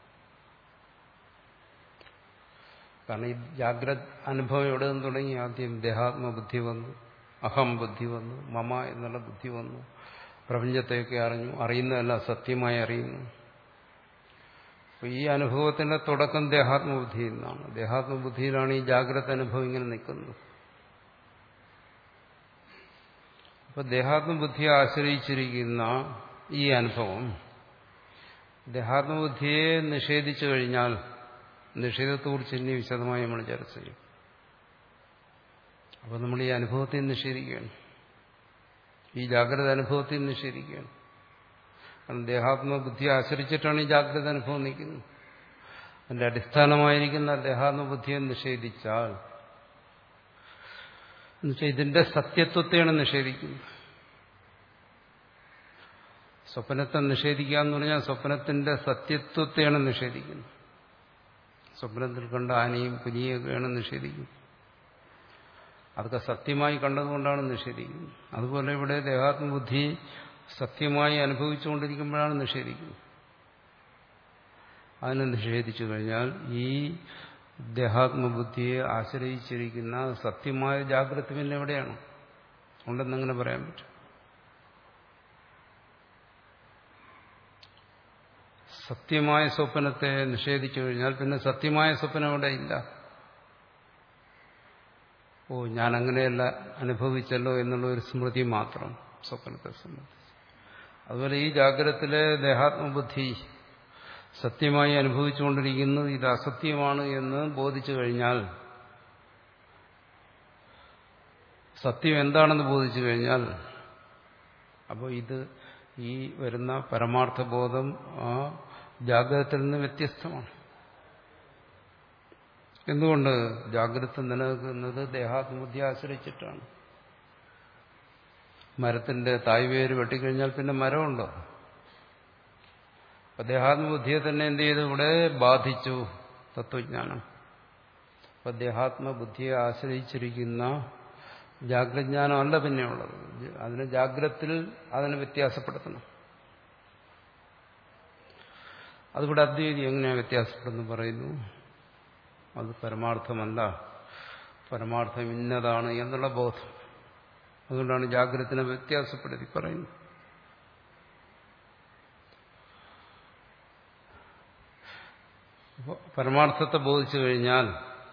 കാരണം ഈ ജാഗ്രത അനുഭവം എവിടെ നിന്ന് തുടങ്ങി? ആദ്യം ദേഹാത്മബുദ്ധി വന്നു, അഹം ബുദ്ധി വന്നു, മമ എന്നുള്ള ബുദ്ധി വന്നു, പ്രപഞ്ചത്തെയൊക്കെ അറിഞ്ഞു, അറിയുന്നതെല്ലാം സത്യമായി അറിയുന്നു. അപ്പോൾ ഈ അനുഭവത്തിന്റെ തുടക്കം ദേഹാത്മബുദ്ധിയിൽ നിന്നാണ്. ദേഹാത്മബുദ്ധിയിലാണ് ഈ ജാഗ്രത അനുഭവം ഇങ്ങനെ നിൽക്കുന്നത്. അപ്പോൾ ദേഹാത്മബുദ്ധിയെ ആശ്രയിച്ചിരിക്കുന്ന ഈ അനുഭവം ദേഹാത്മബുദ്ധിയെ നിഷേധിച്ചു കഴിഞ്ഞാൽ, നിഷേധത്തെക്കുറിച്ച് ഇനി വിശദമായി നമ്മൾ ചർച്ച ചെയ്യും. അപ്പോൾ നമ്മൾ ഈ അനുഭവത്തെ നിഷേധിക്കുകയാണ്, ഈ ജാഗ്രത അനുഭവത്തെ നിഷേധിക്കുകയാണ്. കാരണം ദേഹാത്മബുദ്ധിയെ ആശ്രയിച്ചിട്ടാണ് ഈ ജാഗ്രത അനുഭവം നിൽക്കുന്നത്. അതിന്റെ അടിസ്ഥാനമായിരിക്കുന്ന ദേഹാത്മബുദ്ധിയെ നിഷേധിച്ചാൽ എന്നുവെച്ചാൽ ഇതിന്റെ സത്യത്വത്തെയാണ് നിഷേധിക്കുന്നത്. സ്വപ്നത്തെ നിഷേധിക്കുക എന്ന് പറഞ്ഞാൽ സ്വപ്നത്തിന്റെ സത്യത്വത്തെയാണ് നിഷേധിക്കുന്നത്. സ്വപ്നത്തിൽ കണ്ട ആനയും പുലിയൊക്കെയാണ് നിഷേധിക്കുന്നത്. അതൊക്കെ സത്യമായി കണ്ടതുകൊണ്ടാണ് നിഷേധിക്കുന്നത്. അതുപോലെ ഇവിടെ ദേഹാത്മബുദ്ധി സത്യമായി അനുഭവിച്ചുകൊണ്ടിരിക്കുമ്പോഴാണ് നിഷേധിക്കുന്നത്. അതിനെ നിഷേധിച്ചു കഴിഞ്ഞാൽ ഈ ദേഹാത്മബുദ്ധിയെ ആശ്രയിച്ചിരിക്കുന്ന സത്യമായ ജാഗ്രത പിന്നെ എവിടെയാണ് ഉണ്ടെന്നങ്ങനെ പറയാൻ പറ്റും? സത്യമായ സ്വപ്നത്തെ നിഷേധിച്ചു കഴിഞ്ഞാൽ പിന്നെ സത്യമായ സ്വപ്നം അവിടെ ഇല്ല. ഓ, ഞാൻ അങ്ങനെയല്ല അനുഭവിച്ചല്ലോ എന്നുള്ള ഒരു സ്മൃതി മാത്രം സ്വപ്നത്തെ സംബന്ധിച്ച്. അതുപോലെ ഈ ജാഗ്രതത്തിലെ ദേഹാത്മബുദ്ധി സത്യമായി അനുഭവിച്ചുകൊണ്ടിരിക്കുന്നത് ഇത് അസത്യമാണ് എന്ന് ബോധിച്ചു കഴിഞ്ഞാൽ, സത്യം എന്താണെന്ന് ബോധിച്ചു കഴിഞ്ഞാൽ, അപ്പോൾ ഇത് ഈ വരുന്ന പരമാർത്ഥബോധം ആ ജാഗ്രതത്തിൽ നിന്ന് വ്യത്യസ്തമാണ്. എന്തുകൊണ്ട്? ജാഗ്രത നിലനിൽക്കുന്നത് ദേഹാത്മബുദ്ധി ആശ്രയിച്ചിട്ടാണ്. മരത്തിന്റെ തായ്വേര് വെട്ടിക്കഴിഞ്ഞാൽ പിന്നെ മരമുണ്ടോ? അപ്പൊ ദേഹാത്മബുദ്ധിയെ തന്നെ എന്ത് ചെയ്തു? ഇവിടെ ബാധിച്ചു തത്വജ്ഞാനം. അപ്പൊ ദേഹാത്മബുദ്ധിയെ ആശ്രയിച്ചിരിക്കുന്ന ജാഗ്രജ്ഞാനമല്ല പിന്നെയുള്ളത്. അതിന് ജാഗ്രത്തിൽ അതിനെ വ്യത്യാസപ്പെടുത്തണം. അതിവിടെ അദ്വൈതി എങ്ങനെയാണ് വ്യത്യാസപ്പെടുന്നു പറയുന്നു? അത് പരമാർത്ഥമല്ല, പരമാർത്ഥം ഇന്നതാണ് എന്നുള്ള ബോധം. അതുകൊണ്ടാണ് ജാഗ്രതത്തിനെ വ്യത്യാസപ്പെടുത്തി പറയുന്നത്. പരമാർത്ഥത്തെ ബോധിച്ചു കഴിഞ്ഞാൽ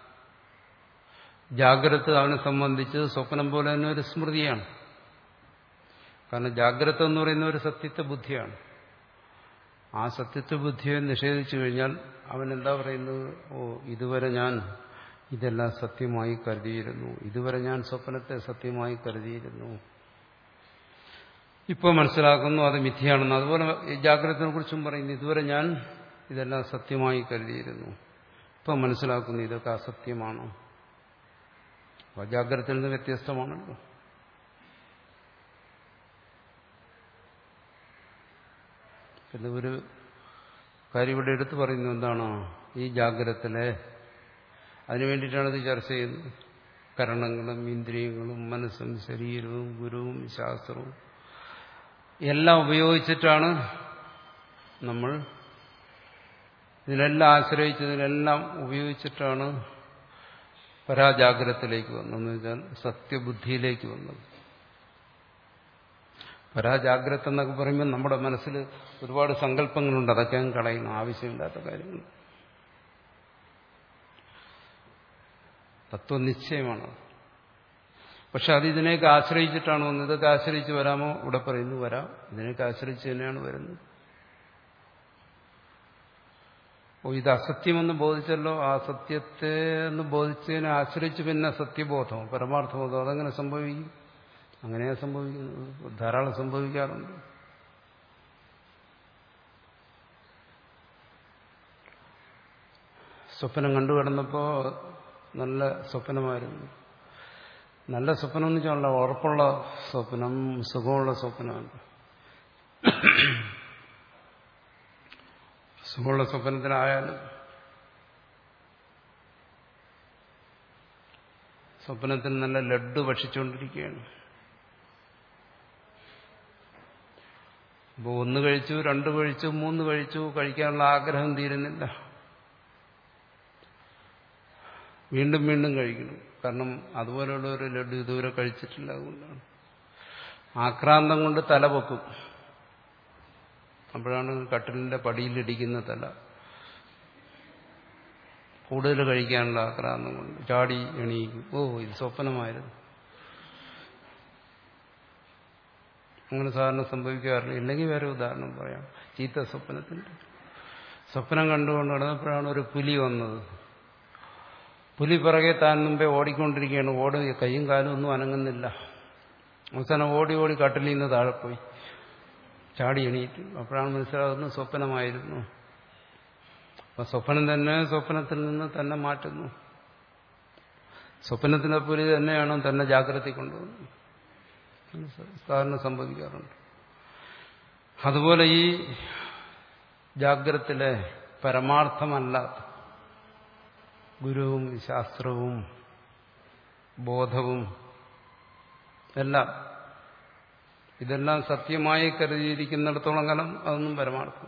ജാഗ്രത അവനെ സംബന്ധിച്ച് സ്വപ്നം പോലെ തന്നെ ഒരു സ്മൃതിയാണ്. കാരണം ജാഗ്രത എന്ന് പറയുന്ന ഒരു സത്യത്വ ബുദ്ധിയാണ്. ആ സത്യത്വ ബുദ്ധിയെ നിഷേധിച്ചു കഴിഞ്ഞാൽ അവൻ എന്താ പറയുന്നത്? ഓ, ഇതുവരെ ഞാൻ ഇതെല്ലാം സത്യമായി കരുതിയിരുന്നു, ഇതുവരെ ഞാൻ സ്വപ്നത്തെ സത്യമായി കരുതിയിരുന്നു, ഇപ്പോൾ മനസ്സിലാക്കുന്നു അത് മിഥ്യയാണെന്ന്. അതുപോലെ ഈ ജാഗ്രതയെ കുറിച്ചും പറയുന്നു, ഇതുവരെ ഞാൻ ഇതെല്ലാം സത്യമായി കരുതിയിരുന്നു, ഇപ്പം മനസ്സിലാക്കുന്നു ഇതൊക്കെ അസത്യമാണ്. അപ്പോൾ ജാഗ്രതയിൽ നിന്ന് വ്യത്യസ്തമാണല്ലോ. പിന്നെ ഒരു കാര്യം ഇവിടെ എടുത്തു പറയുന്നത് എന്താണ്? ഈ ജാഗ്രതത്തിലെ അതിനു വേണ്ടിയിട്ടാണ് ഇത് ചർച്ച ചെയ്യുന്നത്. കരണങ്ങളും ഇന്ദ്രിയങ്ങളും മനസ്സും ശരീരവും ഗുരുവും ശാസ്ത്രവും എല്ലാം ഉപയോഗിച്ചിട്ടാണ് നമ്മൾ ഇതിനെല്ലാം ആശ്രയിച്ചതിനെല്ലാം ഉപയോഗിച്ചിട്ടാണ് പരാജാഗ്രതത്തിലേക്ക് വന്നതെന്ന് വെച്ചാൽ സത്യബുദ്ധിയിലേക്ക് വന്നത്. പരാജാഗ്രത എന്നൊക്കെ പറയുമ്പോൾ നമ്മുടെ മനസ്സിൽ ഒരുപാട് സങ്കല്പങ്ങളുണ്ട്, അതൊക്കെ അങ്ങ് കളയുന്നു, ആവശ്യമില്ലാത്ത കാര്യങ്ങൾ. തത്വനിശ്ചയമാണ്. പക്ഷെ അത് ഇതിനെയൊക്കെ ആശ്രയിച്ചിട്ടാണ് വന്നത്. ഇതൊക്കെ ആശ്രയിച്ച് വരാമോ? ഇവിടെ പറയുന്നു വരാം. ഇതിനെയൊക്കെ ആശ്രയിച്ച് തന്നെയാണ് വരുന്നത്. ഓ, ഇത് അസത്യമെന്ന് ബോധിച്ചല്ലോ, ആ സത്യത്തെ എന്ന് ബോധിച്ചതിനെ ആശ്രയിച്ച് പിന്നെ സത്യബോധം, പരമാർത്ഥബോധം അതെങ്ങനെ സംഭവിക്കും? അങ്ങനെയാ സംഭവിക്കുന്നത്. ധാരാളം സംഭവിക്കാറുണ്ട്. സ്വപ്നം കണ്ടു കിടന്നപ്പോൾ നല്ല സ്വപ്നമായിരുന്നു. നല്ല സ്വപ്നം എന്ന് വെച്ചാൽ ഉറപ്പുള്ള സ്വപ്നം, സുഖമുള്ള സ്വപ്നമാണ്. സുഖമുള്ള സ്വപ്നത്തിനായാലും സ്വപ്നത്തിൽ നല്ല ലഡ്ഡു ഭക്ഷിച്ചുകൊണ്ടിരിക്കുകയാണ്. അപ്പോൾ ഒന്ന് കഴിച്ചു, രണ്ട് കഴിച്ചു, മൂന്ന് കഴിച്ചു, കഴിക്കാനുള്ള ആഗ്രഹം തീരുന്നില്ല. വീണ്ടും വീണ്ടും കഴിക്കണം. കാരണം അതുപോലെയുള്ള ഒരു ലഡ്ഡു ഇതുവരെ കഴിച്ചിട്ടില്ല. അതുകൊണ്ടാണ് ആക്രാന്തം കൊണ്ട് തല പൊക്കും. അപ്പോഴാണ് കട്ടിലിന്റെ പടിയിലിടിക്കുന്ന തല. കൂടുതൽ കഴിക്കാനുള്ള ആക്രാന്തം കൊണ്ട് ചാടി എണീക്കും. ഓ, ഇത് സ്വപ്നമായിരുന്നു. അങ്ങനെ സാധാരണ സംഭവിക്കാറില്ല. ഇല്ലെങ്കിൽ വേറെ ഉദാഹരണം പറയാം. ചീത്ത സ്വപ്നത്തിന്റെ സ്വപ്നം കണ്ടുകൊണ്ട് നടന്നപ്പോഴാണ് ഒരു പുലി വന്നത്. പുലി പിറകെ താൻ മുമ്പേ ഓടിക്കൊണ്ടിരിക്കുകയാണ്. ഓടി കൈയും കാലും ഒന്നും അനങ്ങുന്നില്ല. അവസാനം ഓടി ഓടി കട്ടിലിൽ നിന്ന് താഴെ പോയി ചാടി എണീറ്റു. അപ്പോഴാണ് മനസ്സിലാകുന്നത് സ്വപ്നമായിരുന്നു. അപ്പൊ സ്വപ്നം തന്നെ സ്വപ്നത്തിൽ നിന്ന് തന്നെ മാറ്റുന്നു. സ്വപ്നത്തിലെ പുലി തന്നെയാണ് തന്നെ ജാഗ്രത കൊണ്ടുവന്നത്. സാധാരണ സംഭവിക്കാറുണ്ട്. അതുപോലെ ഈ ജാഗ്രതത്തിലെ പരമാർത്ഥമല്ലാത്ത ഗുരുവും ശാസ്ത്രവും ബോധവും എല്ലാം ഇതെല്ലാം സത്യമായി കരുതിയിരിക്കുന്നിടത്തോളം കാലം അതൊന്നും പരമാർത്ഥം.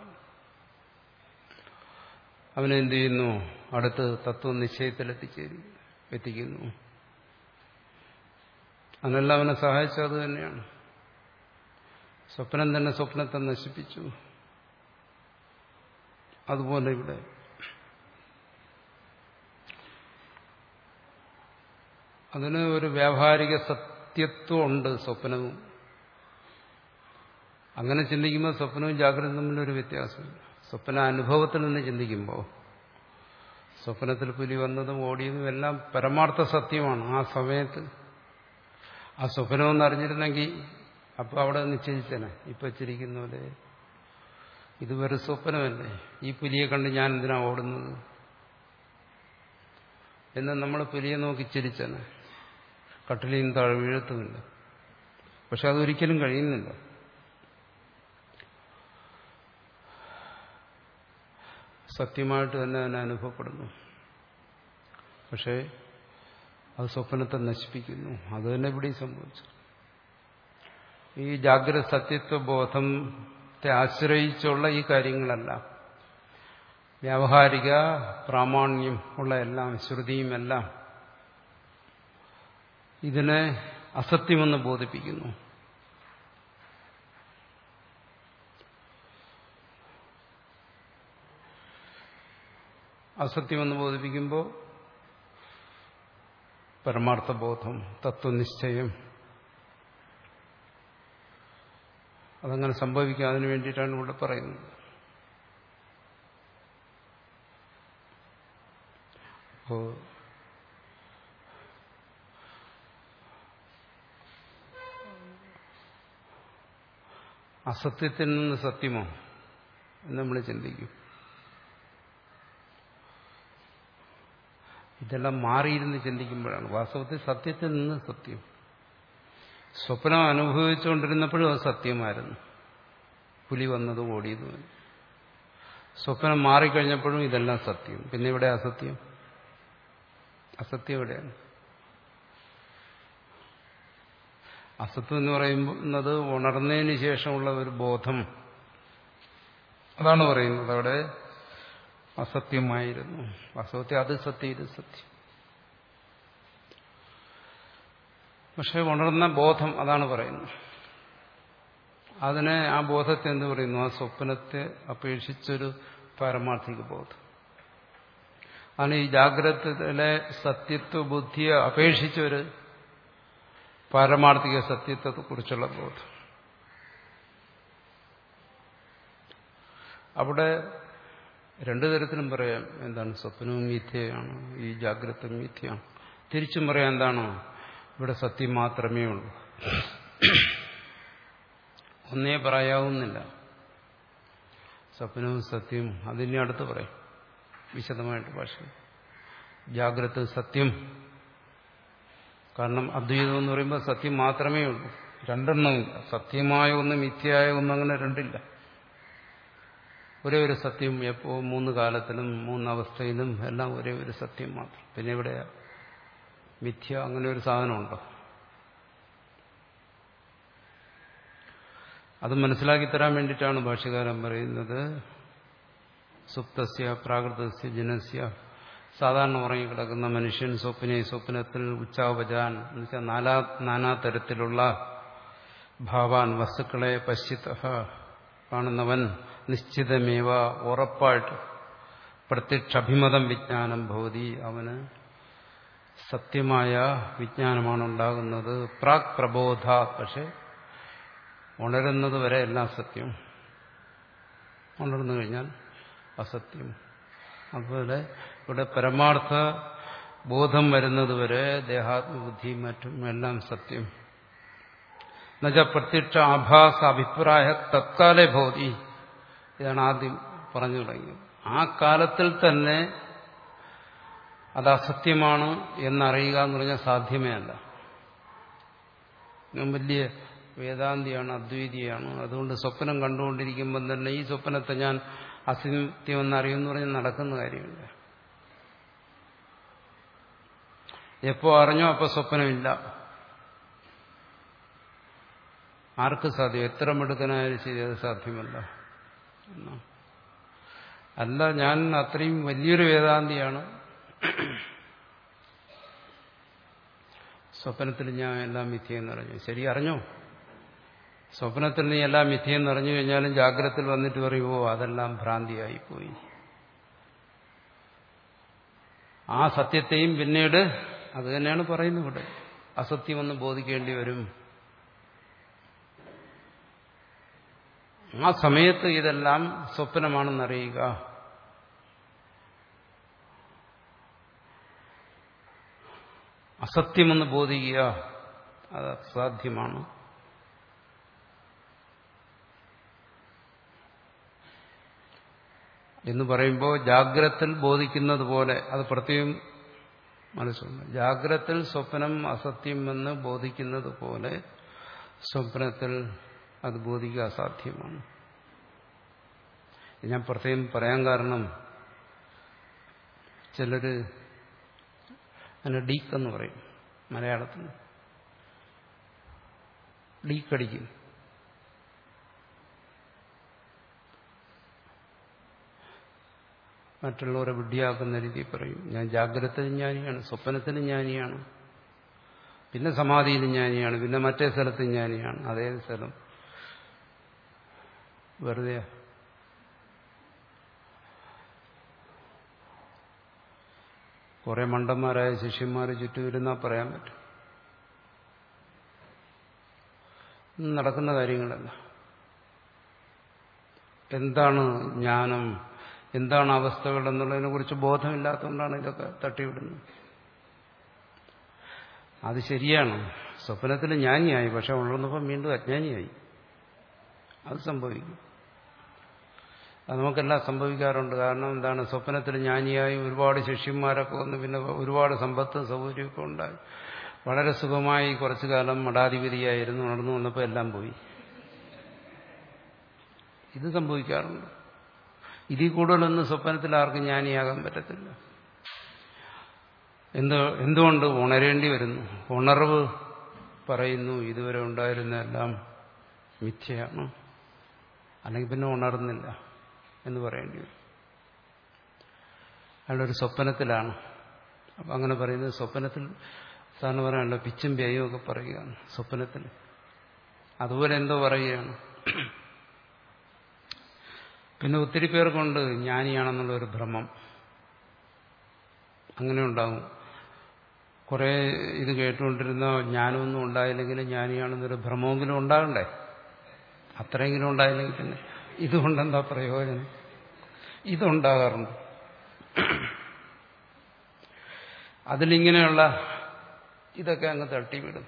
അവനെന്ത് ചെയ്യുന്നു? അടുത്ത് തത്വനിശ്ചയത്തിൽ എത്തിച്ചേരും എത്തിക്കുന്നു. അതിനെല്ലാം അവനെ സഹായിച്ചത് അത് തന്നെയാണ്. സ്വപ്നം തന്നെ സ്വപ്നത്തെ നശിപ്പിച്ചു. അതുപോലെ ഇവിടെ അതിന് ഒരു വ്യാവഹാരിക സത്യത്വം ഉണ്ട് സ്വപ്നവും. അങ്ങനെ ചിന്തിക്കുമ്പോൾ സ്വപ്നവും ജാഗ്രതയും തമ്മിലൊരു വ്യത്യാസമില്ല. സ്വപ്ന അനുഭവത്തിൽ നിന്ന് ചിന്തിക്കുമ്പോൾ സ്വപ്നത്തിൽ പുലി വന്നതും ഓടിയതും എല്ലാം പരമാർത്ഥ സത്യമാണ്. ആ സമയത്ത് ആ സ്വപ്നമെന്ന് അറിഞ്ഞിരുന്നെങ്കിൽ അപ്പോൾ അവിടെ നിശ്ചയിച്ചനെ. ഇപ്പൊ ചിരിക്കുന്ന പോലെ ഇതുവരെ സ്വപ്നമല്ലേ, ഈ പുലിയെ കണ്ട് ഞാൻ എന്തിനാ ഓടുന്നത് എന്ന് നമ്മൾ പുലിയെ നോക്കി ചിരിച്ചനെ. കട്ടിലിൽ നിന്ന് താഴെ വീഴത്തുമില്ല. പക്ഷെ അതൊരിക്കലും കഴിയുന്നില്ല. സത്യമായിട്ട് തന്നെ അതിനെ അനുഭവപ്പെടുന്നു. പക്ഷേ അത് സ്വപ്നത്തെ നശിപ്പിക്കുന്നു. അത് തന്നെ ഇവിടെ സംഭവിച്ചു. ഈ ജാഗ്രത സത്യത്വ ബോധത്തെ ആശ്രയിച്ചുള്ള ഈ കാര്യങ്ങളെല്ലാം വ്യാവഹാരിക പ്രാമാണ്യം ഉള്ള എല്ലാം ശ്രുതിയും എല്ലാം ഇതിനെ അസത്യമെന്ന് ബോധിപ്പിക്കുന്നു. അസത്യമെന്ന് ബോധിപ്പിക്കുമ്പോൾ പരമാർത്ഥബോധം, തത്വനിശ്ചയം അതങ്ങനെ സംഭവിക്കുക. അതിനു വേണ്ടിയിട്ടാണ് ഇവിടെ പറയുന്നത്. അപ്പോ അസത്യത്തിൽ നിന്ന് സത്യമോ എന്ന് നമ്മൾ ചിന്തിക്കും. ഇതെല്ലാം മാറിയിരുന്ന് ചിന്തിക്കുമ്പോഴാണ് വാസ്തവത്തിൽ സത്യത്തിൽ നിന്ന് സത്യം. സ്വപ്നം അനുഭവിച്ചുകൊണ്ടിരുന്നപ്പോഴും അത് സത്യമായിരുന്നു, പുലി വന്നതും ഓടിയതും. സ്വപ്നം മാറിക്കഴിഞ്ഞപ്പോഴും ഇതെല്ലാം സത്യം. പിന്നെ ഇവിടെ അസത്യം. അസത്യം എവിടെയാണ്? അസത്യം എന്ന് പറയുന്നത് ഉണർന്നതിന് ശേഷമുള്ള ഒരു ബോധം. അതാണ് പറയുന്നത്. അവിടെ അസത്യമായിരുന്നു. വാസ്തവത്തിൽ അത് സത്യം, ഇത് സത്യം. പക്ഷെ ഉണർന്ന ബോധം, അതാണ് പറയുന്നത്. അതിനെ, ആ ബോധത്തെ എന്ത് പറയുന്നു? ആ സ്വപ്നത്തെ അപേക്ഷിച്ചൊരു പാരമാർത്ഥിക ബോധം. ആണ് ഈ ജാഗ്രതയിലെ സത്യത്വ ബുദ്ധിയെ അപേക്ഷിച്ചൊരു പാരമാർത്ഥിക സത്യത്തെ കുറിച്ചുള്ള ബോധം. അവിടെ രണ്ടു തരത്തിലും പറയാം. എന്താണ്? സ്വപ്നവും മിഥ്യയാണ്, ഈ ജാഗ്രത മിഥ്യയാണ്. തിരിച്ചും പറയാം എന്താണ്? ഇവിടെ സത്യം മാത്രമേ ഉള്ളൂ. ഒന്നേ പറയാവുന്നില്ല. സ്വപ്നവും സത്യം അതിനെ അടുത്ത് പറയും വിശദമായിട്ട് ഭാഷ. ജാഗ്രത സത്യം. കാരണം അദ്വൈതം എന്ന് പറയുമ്പോൾ സത്യം മാത്രമേ ഉള്ളൂ, രണ്ടെണ്ണമില്ല. സത്യമായ ഒന്ന്, മിഥ്യയായ ഒന്ന്, അങ്ങനെ രണ്ടില്ല. ഒരേ ഒരു സത്യം. എപ്പോ മൂന്ന് കാലത്തിലും മൂന്നവസ്ഥയിലും എല്ലാം ഒരേ ഒരു സത്യം മാത്രം. പിന്നെ ഇവിടെ മിഥ്യ അങ്ങനെ ഒരു സാധനമുണ്ടോ? അത് മനസ്സിലാക്കി തരാൻ വേണ്ടിയിട്ടാണ് ഭാഷ്യകാരൻ പറയുന്നത് സുപ്തസ്യ പ്രാകൃതസ്യ ജനസ്യ. സാധാരണ ഉറങ്ങിക്കിടക്കുന്ന മനുഷ്യൻ സ്വപ്നെ, സ്വപ്നത്തിൽ ഉച്ചാവജാൻ എന്ന് വെച്ചാൽ നാലാ നാനാ തരത്തിലുള്ള ഭാവാൻ വസ്തുക്കളെ പശ്യത കാണുന്നവൻ നിശ്ചിതമേവ ഉറപ്പായിട്ട് പ്രത്യക്ഷഭിമതം വിജ്ഞാനം ഭവതി. അവന് സത്യമായ വിജ്ഞാനമാണ് ഉണ്ടാകുന്നത്. പ്രാക് പ്രബോധ. പക്ഷെ ഉണരുന്നത് വരെ എല്ലാം സത്യം, ഉണർന്നു കഴിഞ്ഞാൽ അസത്യം. അതുപോലെ ഇവിടെ പരമാർത്ഥ ബോധം വരുന്നതുവരെ ദേഹാത്മബുദ്ധിയും മറ്റും എല്ലാം സത്യം. എന്നുവെച്ച പ്രത്യക്ഷ ആഭാസ അഭിപ്രായ തത്കാലേ ഭവതി. ഇതാണ് ആദ്യം പറഞ്ഞു തുടങ്ങിയത്. ആ കാലത്തിൽ തന്നെ അത് അസത്യമാണ് എന്നറിയുക എന്ന് പറഞ്ഞാൽ സാധ്യമേ അല്ല. ഞാൻ വലിയ വേദാന്തിയാണ്, അദ്വൈതിയാണ്, അതുകൊണ്ട് സ്വപ്നം കണ്ടുകൊണ്ടിരിക്കുമ്പം തന്നെ ഈ സ്വപ്നത്തെ ഞാൻ അസത്യമെന്ന് അറിയുമെന്ന് പറഞ്ഞാൽ നടക്കുന്ന കാര്യമില്ല. എപ്പോ അറിഞ്ഞോ അപ്പൊ സ്വപ്നമില്ല. ആർക്ക് സാധ്യം? എത്ര മിടുക്കനായാലും ശരി, അത് സാധ്യമല്ല. അല്ല, ഞാൻ അത്രയും വലിയൊരു വേദാന്തിയാണ്, സ്വപ്നത്തിൽ ഞാൻ എല്ലാം മിഥ്യയെന്ന് അറിഞ്ഞു. ശരി, അറിഞ്ഞോ? സ്വപ്നത്തിൽ നീ എല്ലാം മിഥ്യയെന്ന് അറിഞ്ഞു കഴിഞ്ഞാലും ജാഗ്രതയിൽ വന്നിട്ട് പറയുമോ അതെല്ലാം ഭ്രാന്തിയായിപ്പോയി. ആ സത്യത്തെയും പിന്നീട് അത് തന്നെയാണ് പറയുന്നത് ഇവിടെ, അസത്യമെന്ന് ബോധിക്കേണ്ടി വരും. ആ സമയത്ത് ഇതെല്ലാം സ്വപ്നമാണെന്നറിയുക. അസത്യമെന്ന് ബോധിക്കുക അത് അസാധ്യമാണ്. എന്ന് പറയുമ്പോൾ ജാഗ്രതയിൽ ബോധിക്കുന്നത് പോലെ, അത് പ്രത്യേകം മനസ്സിലുണ്ട്. ജാഗ്രതയിൽ സ്വപ്നം അസത്യമെന്ന് ബോധിക്കുന്നത് പോലെ സ്വപ്നത്തിൽ അത് ബോധിക്കുക അസാധ്യമാണ്. ഞാൻ പ്രത്യേകം പറയാൻ കാരണം, ചിലര് അതിന് ഡീക്കെന്ന് പറയും മലയാളത്തിൽ, ഡീക്കടിക്കും. മറ്റുള്ളവരെ വിഡ്ഢിയാക്കുന്ന രീതിയിൽ പറയും, ഞാൻ ജാഗ്രതയിലും ജ്ഞാനിയാണ്, സ്വപ്നത്തിലും ജ്ഞാനിയാണ്, പിന്നെ സമാധിയിലും ജ്ഞാനിയാണ്, പിന്നെ മറ്റേ സ്ഥലത്തും ജ്ഞാനിയാണ്. അതേ സ്ഥലം വെറുതെ. കുറെ മണ്ടന്മാരായ ശിഷ്യന്മാർ ചുറ്റും ഇരുന്നാൽ പറയാൻ പറ്റും. നടക്കുന്ന കാര്യങ്ങളല്ല. എന്താണ് ജ്ഞാനം, എന്താണ് അവസ്ഥകൾ എന്നുള്ളതിനെ കുറിച്ച് ബോധമില്ലാത്തതുകൊണ്ടാണ് ഇതൊക്കെ തട്ടിവിടുന്നത്. അത് ശരിയാണ്, സ്വപ്നത്തിൽ ജ്ഞാനിയായി, പക്ഷെ ഉള്ളപ്പം വീണ്ടും അജ്ഞാനിയായി. അത് സംഭവിക്കും. അത് നമുക്കെല്ലാം സംഭവിക്കാറുണ്ട്. കാരണം എന്താണ്, സ്വപ്നത്തിൽ ജ്ഞാനിയായി ഒരുപാട് ശിഷ്യന്മാരൊക്കെ വന്ന് പിന്നെ ഒരുപാട് സമ്പത്തും സൗകര്യമൊക്കെ ഉണ്ടായി വളരെ സുഖമായി കുറച്ചു കാലം മഠാധിപതിയായിരുന്നു. നടന്നു വന്നപ്പോൾ എല്ലാം പോയി. ഇത് സംഭവിക്കാറുണ്ട്. ഇതിൽ കൂടുതലൊന്നും സ്വപ്നത്തിൽ ആർക്കും ജ്ഞാനിയാകാൻ പറ്റത്തില്ല. എന്ത് എന്തുകൊണ്ട് ഉണരേണ്ടി വരുന്നു? ഉണർവ് പറയുന്നു ഇതുവരെ ഉണ്ടായിരുന്നെല്ലാം മിഥ്യയാണ്, അല്ലെങ്കിൽ പിന്നെ ഉണർന്നില്ല എന്ന് പറയേണ്ടി വരും. അയാളൊരു സ്വപ്നത്തിലാണ്. അപ്പം അങ്ങനെ പറയുന്നത് സ്വപ്നത്തിൽ സാറിന് പറയാനല്ലോ, പിച്ചും വ്യയും ഒക്കെ പറയുകയാണ് സ്വപ്നത്തിൽ. അതുപോലെ എന്തോ പറയുകയാണ്. പിന്നെ ഒത്തിരി പേർക്കുണ്ട് ജ്ഞാനിയാണെന്നുള്ളൊരു ഭ്രമം. അങ്ങനെ ഉണ്ടാകും. കുറെ ഇത് കേട്ടുകൊണ്ടിരുന്ന ജ്ഞാനമൊന്നും ഉണ്ടായില്ലെങ്കിൽ ജ്ഞാനിയാണെന്നൊരു ഭ്രമമെങ്കിലും ഉണ്ടാകണ്ടേ? അത്രയെങ്കിലും ഉണ്ടായില്ലെങ്കിൽ പിന്നെ ഇതുകൊണ്ടെന്താ പ്രയോജനം? ഇതുണ്ടാകാറുണ്ട്. അതിലിങ്ങനെയുള്ള ഇതൊക്കെ അങ്ങ് തട്ടിവിടും.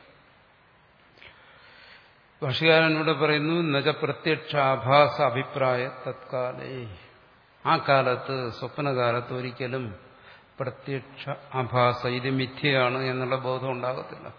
ഭാഷ്യകാരൻ ഇവിടെ പറയുന്നു, നജ പ്രത്യക്ഷ ആഭാസ അഭിപ്രായ തത്കാലേ. ആ കാലത്ത്, സ്വപ്നകാലത്ത് ഒരിക്കലും പ്രത്യക്ഷ ആഭാസ, ഇത് മിഥ്യയാണ് എന്നുള്ള ബോധം ഉണ്ടാകത്തില്ല.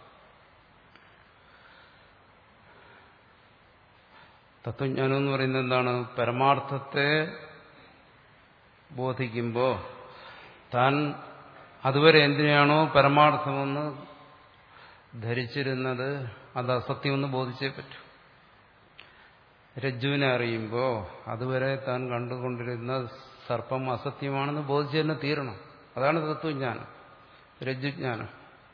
തത്വജ്ഞാനം എന്ന് പറയുന്നത് എന്താണ്? പരമാർത്ഥത്തെ ബോധിക്കുമ്പോൾ താൻ അതുവരെ എന്തിനാണോ പരമാർത്ഥമെന്ന് ധരിച്ചിരുന്നത് അത് അസത്യമെന്ന് ബോധിച്ചേ പറ്റൂ. രജ്ജുവിനെ അറിയുമ്പോൾ അതുവരെ താൻ കണ്ടുകൊണ്ടിരുന്ന സർപ്പം അസത്യമാണെന്ന് ബോധിച്ചു തന്നെ തീരണം. അതാണ് തത്വജ്ഞാനം, രജ്ജുജ്ഞാനം.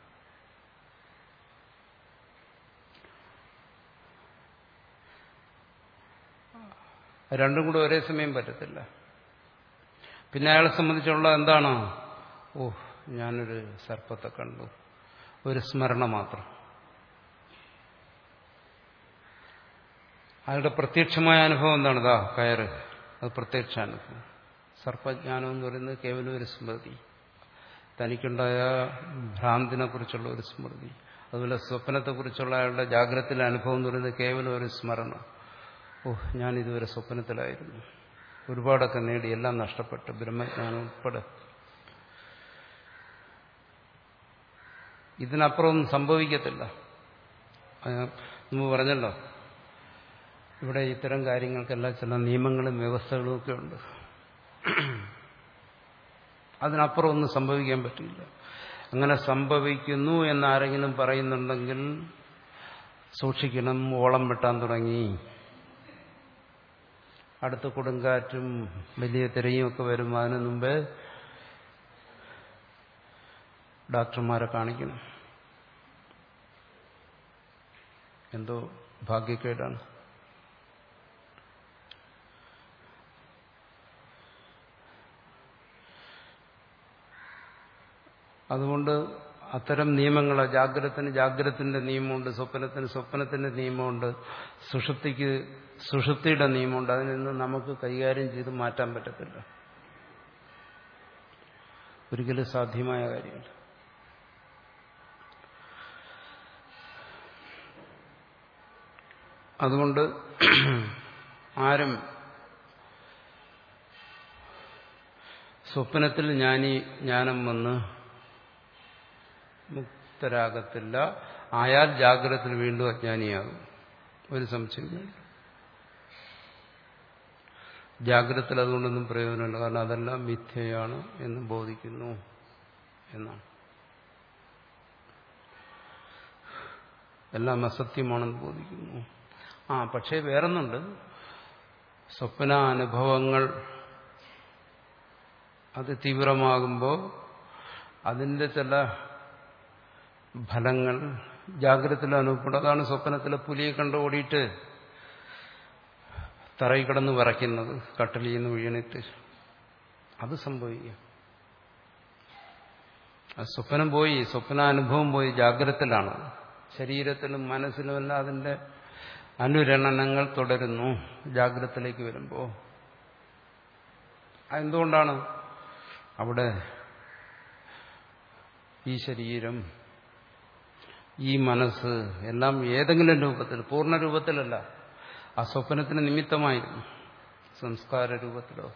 രണ്ടും കൂടെ ഒരേ സമയം പറ്റത്തില്ല. പിന്നെ അയാളെ സംബന്ധിച്ചുള്ള എന്താണ്? ഓ, ഞാനൊരു സർപ്പത്തെ കണ്ടു, ഒരു സ്മരണ മാത്രം. അയാളുടെ പ്രത്യക്ഷമായ അനുഭവം എന്താണ്? ദാ കയറ്, അത് പ്രത്യക്ഷാനുഭവം. സർപ്പജ്ഞാനം എന്ന് പറയുന്നത് കേവലം ഒരു സ്മൃതി, തനിക്കുണ്ടായ ഭ്രാന്തിനെ കുറിച്ചുള്ള ഒരു സ്മൃതി. അതുപോലെ സ്വപ്നത്തെക്കുറിച്ചുള്ള അയാളുടെ ജാഗ്രതയിലെ അനുഭവം എന്ന് പറയുന്നത് കേവലം ഒരു സ്മരണ. ഓ, ഞാൻ ഇതുവരെ സ്വപ്നത്തിലായിരുന്നു, ഒരുപാടൊക്കെ നേടി, എല്ലാം നഷ്ടപ്പെട്ടു, ബ്രഹ്മജ്ഞാനം ഉൾപ്പെടെ. ഇതിനപ്പുറമൊന്നും സംഭവിക്കത്തില്ല. നമ്മൾ പറഞ്ഞല്ലോ, ഇവിടെ ഇത്തരം കാര്യങ്ങൾക്കെല്ലാം ചില നിയമങ്ങളും വ്യവസ്ഥകളും ഒക്കെ ഉണ്ട്. അതിനപ്പുറം ഒന്നും സംഭവിക്കാൻ പറ്റില്ല. അങ്ങനെ സംഭവിക്കുന്നു എന്നാരെങ്കിലും പറയുന്നുണ്ടെങ്കിൽ സൂക്ഷിക്കണം, ഓളം വെട്ടാൻ തുടങ്ങി. അടുത്ത കൊടുങ്കാറ്റും വലിയ തിരയും ഒക്കെ വരുമ്പോൾ അതിനു മുമ്പേ ഡോക്ടർമാരെ കാണിക്കണം. എന്തോ ഭാഗ്യക്കേടാണ്. അതുകൊണ്ട് അത്തരം നിയമങ്ങൾ, ജാഗ്രതത്തിന് ജാഗ്രതത്തിന്റെ നിയമമുണ്ട്, സ്വപ്നത്തിന് സ്വപ്നത്തിന്റെ നിയമമുണ്ട്, സുഷുപ്തിക്ക് സുഷുപ്തിയുടെ നിയമമുണ്ട്. അതിൽ നിന്ന് നമുക്ക് കൈകാര്യം ചെയ്ത് മാറ്റാൻ പറ്റത്തില്ല. ഒരിക്കലും സാധ്യമായ കാര്യമില്ല. അതുകൊണ്ട് ആരും സ്വപ്നത്തിൽ ജ്ഞാനി ജ്ഞാനം വന്ന് മുക്തരാകത്തില്ല. ആയാൽ ജാഗ്രതത്തിൽ വീണ്ടും അജ്ഞാനിയാകും. ഒരു സംശയമില്ല. ജാഗ്രതത്തിൽ അതുകൊണ്ടൊന്നും പ്രയോജനമില്ല. കാരണം അതെല്ലാം മിഥ്യയാണ് എന്ന് ബോധിക്കുന്നു എന്നാണ്. എല്ലാം അസത്യമാണെന്ന് ബോധിക്കുന്നു. ആ പക്ഷേ വേറൊന്നുണ്ട്. സ്വപ്നാനുഭവങ്ങൾ അത് തീവ്രമാകുമ്പോൾ അതിൻ്റെ ചില ഫലങ്ങൾ ജാഗ്രതത്തിൽ അനുഭവപ്പെടും. അതാണ് സ്വപ്നത്തിലെ പുലിയെ കണ്ട് ഓടിയിട്ട് തറയിൽ കിടന്ന് വിറയ്ക്കുന്നത്, കട്ടിലിൽ നിന്ന് വീണിട്ട്. അത് സംഭവിക്കും. സ്വപ്നം പോയി, സ്വപ്നാനുഭവം പോയി, ജാഗ്രതത്തിലാണ്. ശരീരത്തിലും മനസ്സിലുമെല്ലാം അതിൻ്റെ അനുരണനങ്ങൾ തുടരുന്നു ജാഗ്രതത്തിലേക്ക് വരുമ്പോൾ. അതെന്തുകൊണ്ടാണ്? അവിടെ ഈ ശരീരം, ഈ മനസ്സ് എല്ലാം ഏതെങ്കിലും രൂപത്തിൽ, പൂർണ്ണ രൂപത്തിലല്ല, ആ സ്വപ്നത്തിന് നിമിത്തമായിരുന്നു. സംസ്കാര രൂപത്തിലോ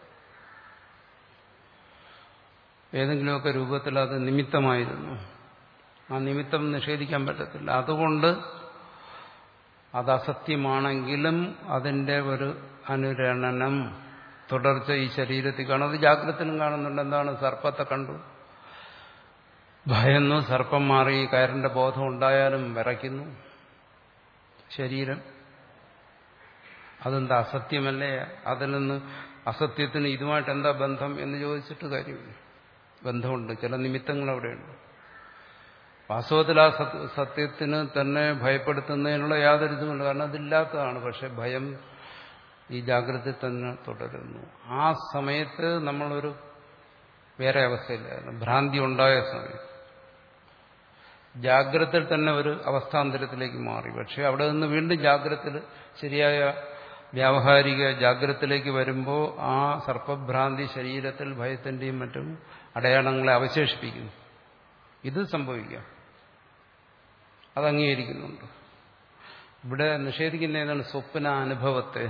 ഏതെങ്കിലുമൊക്കെ രൂപത്തിൽ അത് നിമിത്തമായിരുന്നു. ആ നിമിത്തം നിഷേധിക്കാൻ പറ്റത്തില്ല. അതുകൊണ്ട് അത് അസത്യമാണെങ്കിലും അതിൻ്റെ ഒരു അനുരണനം, തുടർച്ച ഈ ശരീരത്തിൽ കാണും. അത് ജാഗ്രതത്തിലും കാണുന്നുണ്ട്. എന്താണ്? സർപ്പത്തെ കണ്ടു, ഭയന്നു, സർപ്പം മാറി, കയറിന്റെ ബോധം ഉണ്ടായാലും വിറയ്ക്കുന്നു ശരീരം. അതെന്താ? അസത്യമല്ലേ? അതിൽ നിന്ന് അസത്യത്തിന് ഇതുമായിട്ട് എന്താ ബന്ധം എന്ന് ചോദിച്ചിട്ട് കാര്യമില്ല. ബന്ധമുണ്ട്. ചില നിമിത്തങ്ങൾ അവിടെയുണ്ട്. വാസ്തവത്തിൽ ആ സത്യത്തിന് തന്നെ ഭയപ്പെടുത്തുന്നതിനുള്ള യാതൊരു ഇതുമില്ല. കാരണം അതില്ലാത്തതാണ്. പക്ഷെ ഭയം ഈ ജാഗ്രതയിൽ തന്നെ തുടരുന്നു. ആ സമയത്ത് നമ്മളൊരു വേറെ അവസ്ഥയിലായിരുന്നു. ഭ്രാന്തി ഉണ്ടായ സമയം ജാഗ്രതയിൽ തന്നെ ഒരു അവസ്ഥാന്തരത്തിലേക്ക് മാറി. പക്ഷെ അവിടെ നിന്ന് വീണ്ടും ജാഗ്രതയിൽ, ശരിയായ വ്യാവഹാരിക ജാഗ്രതത്തിലേക്ക് വരുമ്പോൾ ആ സർപ്പഭ്രാന്തി ശരീരത്തിൽ ഭയത്തിന്റെയും മറ്റും അടയാളങ്ങളെ അവശേഷിപ്പിക്കുന്നു. ഇത് സംഭവിക്കാം. അത് അംഗീകരിക്കുന്നുണ്ട്. ഇവിടെ നിഷേധിക്കുന്ന ഏതാണ്? സ്വപ്നാനുഭവത്തെ.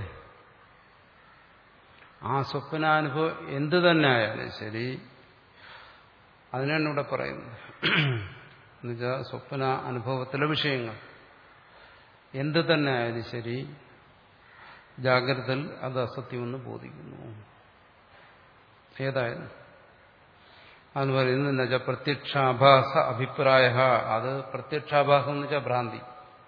ആ സ്വപ്നാനുഭവം എന്തു തന്നെ ആയാലും ശരി, അതിനാണ് ഇവിടെ പറയുന്നത്. എന്നുവെച്ചാൽ സ്വപ്ന അനുഭവത്തിലെ വിഷയങ്ങൾ എന്തു തന്നെ ആയാലും ശരി, ജാഗ്രതയിൽ അത് അസത്യമെന്ന് ബോധിക്കുന്നു. ഏതായാലും അതെന്ന് പറയുന്നത് എന്നു വെച്ചാൽ പ്രത്യക്ഷാഭാസ അഭിപ്രായ. അത് പ്രത്യക്ഷാഭാസം എന്ന് വെച്ചാൽ ഭ്രാന്തി.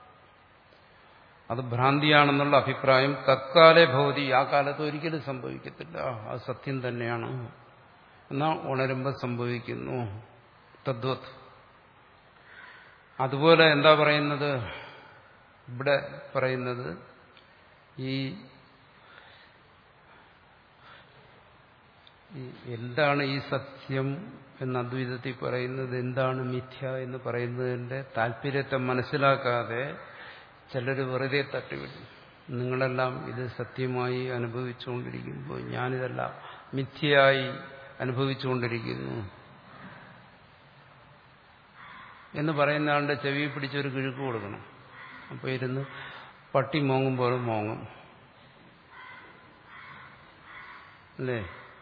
അത് ഭ്രാന്തിയാണെന്നുള്ള അഭിപ്രായം തത്കാലേ ഭവതി, ആ കാലത്ത് ഒരിക്കലും സംഭവിക്കത്തില്ല. അത് സത്യം തന്നെയാണ്. എന്നാൽ ഉണരുമ്പോൾ സംഭവിക്കുന്നു. തദ്വത്. അതുപോലെ എന്താ പറയുന്നത്? ഇവിടെ പറയുന്നത് ഈ എന്താണ് ഈ സത്യം എന്ന അദ്വൈതത്തിൽ പറയുന്നത്, എന്താണ് മിഥ്യ എന്ന് പറയുന്നതിന്റെ താല്പര്യത്തെ മനസ്സിലാക്കാതെ ചിലർ വെറുതെ തട്ടിവിടും. നിങ്ങളെല്ലാം ഇത് സത്യമായി അനുഭവിച്ചുകൊണ്ടിരിക്കുമ്പോൾ ഞാനിതെല്ലാം മിഥ്യയായി അനുഭവിച്ചുകൊണ്ടിരിക്കുന്നു എന്ന് പറയുന്ന ആളുടെ ചെവി പിടിച്ചൊരു കിഴുക്ക് കൊടുക്കണം. അപ്പോൾ ഇരുന്ന് പട്ടി മോങ്ങുമ്പോഴും മോങ്ങും. അല്ലേ?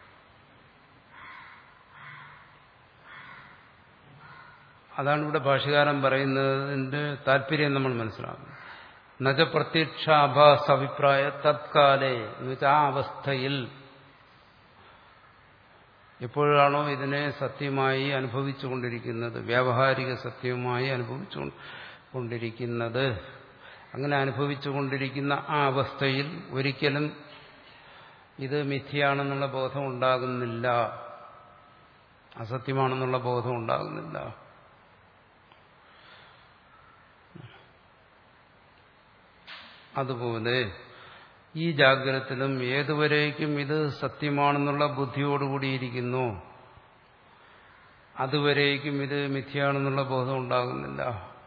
അതാണ് ഇവിടെ ഭാഷ്യകാരൻ പറയുന്നതിന്റെ താല്പര്യം നമ്മൾ മനസ്സിലാക്കണം. നജ പ്രത്യക്ഷാഭാസ അഭിപ്രായ തത്കാലേ എന്ന് വെച്ചാൽ ആ അവസ്ഥയിൽ എപ്പോഴാണോ ഇതിനെ സത്യമായി അനുഭവിച്ചുകൊണ്ടിരിക്കുന്നത്, വ്യാവഹാരിക സത്യമായി അനുഭവിച്ചു കൊണ്ടിരിക്കുന്നത്, അങ്ങനെ അനുഭവിച്ചുകൊണ്ടിരിക്കുന്ന ആ അവസ്ഥയിൽ ഒരിക്കലും ഇത് മിഥ്യയാണെന്നുള്ള ബോധം ഉണ്ടാകുന്നില്ല, അസത്യമാണെന്നുള്ള ബോധം ഉണ്ടാകുന്നില്ല. അതുപോലെ ഈ ജാഗ്രതത്തിലും ഏതുവരേക്കും ഇത് സത്യമാണെന്നുള്ള ബുദ്ധിയോടുകൂടിയിരിക്കുന്നു അതുവരേക്കും ഇത് മിഥ്യയാണെന്നുള്ള ബോധം ഉണ്ടാകുന്നില്ല.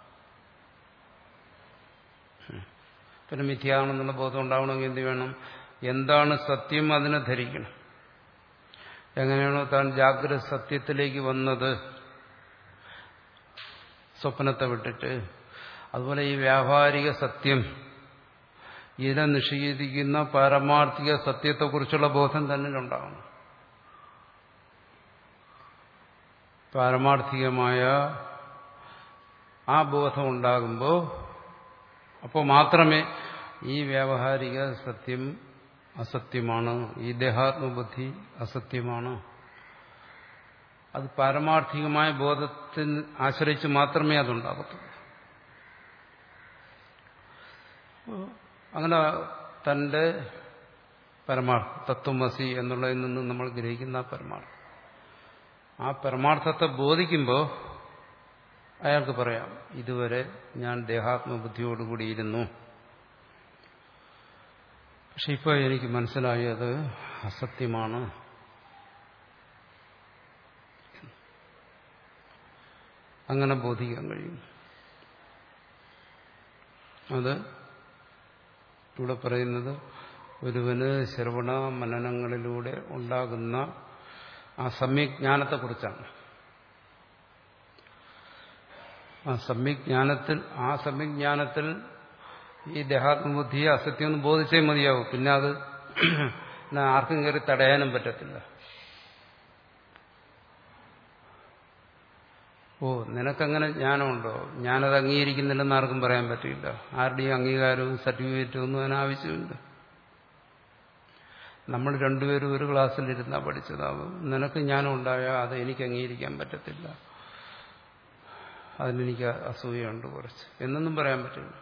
പിന്നെ മിഥ്യയാണെന്നുള്ള ബോധം ഉണ്ടാവണമെങ്കിൽ എന്ത് വേണം? എന്താണ് സത്യം അതിനെ ധരിക്കണം. എങ്ങനെയാണോ താൻ ജാഗ്രത സത്യത്തിലേക്ക് വന്നത് സ്വപ്നത്തെ വിട്ടിട്ട്, അതുപോലെ ഈ വ്യാവഹാരിക സത്യം, ഇതിനെ നിഷേധിക്കുന്ന പാരമാർത്ഥിക സത്യത്തെക്കുറിച്ചുള്ള ബോധം തന്നിലുണ്ടാകണം. പാരമാർത്ഥികമായ ആ ബോധം ഉണ്ടാകുമ്പോൾ അപ്പോൾ മാത്രമേ ഈ വ്യാവഹാരിക സത്യം അസത്യമാണ്, ഈ ദേഹാത്മബുദ്ധി അസത്യമാണ്, അത് പാരമാർത്ഥികമായ ബോധത്തിൽ ആശ്രയിച്ച് മാത്രമേ അതുണ്ടാകത്തുള്ളൂ. അങ്ങനെ തന്റെ പരമാർത്ഥ തത്വമസി എന്നുള്ളതിൽ നിന്ന് നമ്മൾ ഗ്രഹിക്കുന്ന ആ പരമാർത്ഥം, ആ പരമാർത്ഥത്തെ ബോധിക്കുമ്പോൾ അയാൾക്ക് പറയാം, ഇതുവരെ ഞാൻ ദേഹാത്മബുദ്ധിയോടുകൂടിയിരുന്നു, പക്ഷെ ഇപ്പോൾ എനിക്ക് മനസ്സിലായി അത് അസത്യമാണ്. അങ്ങനെ ബോധിക്കാൻ കഴിയും. അത് ഇവിടെ പറയുന്നത് ഒരുവന് ശ്രവണ മനനങ്ങളിലൂടെ ഉണ്ടാകുന്ന ആ സമ്യജ്ഞാനത്തെക്കുറിച്ചാണ്. ആ സമ്യജ്ഞാനത്തിൽ ആ സമ്യജ്ഞാനത്തിൽ ഈ ദേഹാത്മബുദ്ധിയെ അസത്യം ഒന്ന് ബോധിച്ചേ മതിയാവും. പിന്നെ അത് ആർക്കും കയറി തടയാനും പറ്റത്തില്ല. ഓ നിനക്കങ്ങനെ ജ്ഞാനമുണ്ടോ, ഞാനത് അംഗീകരിക്കുന്നില്ലെന്ന് ആർക്കും പറയാൻ പറ്റില്ല. ആരുടെയും അംഗീകാരവും സർട്ടിഫിക്കറ്റും ഒന്നും അതിനാവശ്യമില്ല. നമ്മൾ രണ്ടുപേരും ഒരു ക്ലാസ്സിലിരുന്നാ പഠിച്ചതാവും. നിനക്ക് ജ്ഞാനം ഉണ്ടായാൽ അത് എനിക്ക് അംഗീകരിക്കാൻ പറ്റത്തില്ല, അതിനെനിക്ക് അസൂയുണ്ട് കുറച്ച് എന്നൊന്നും പറയാൻ പറ്റില്ല.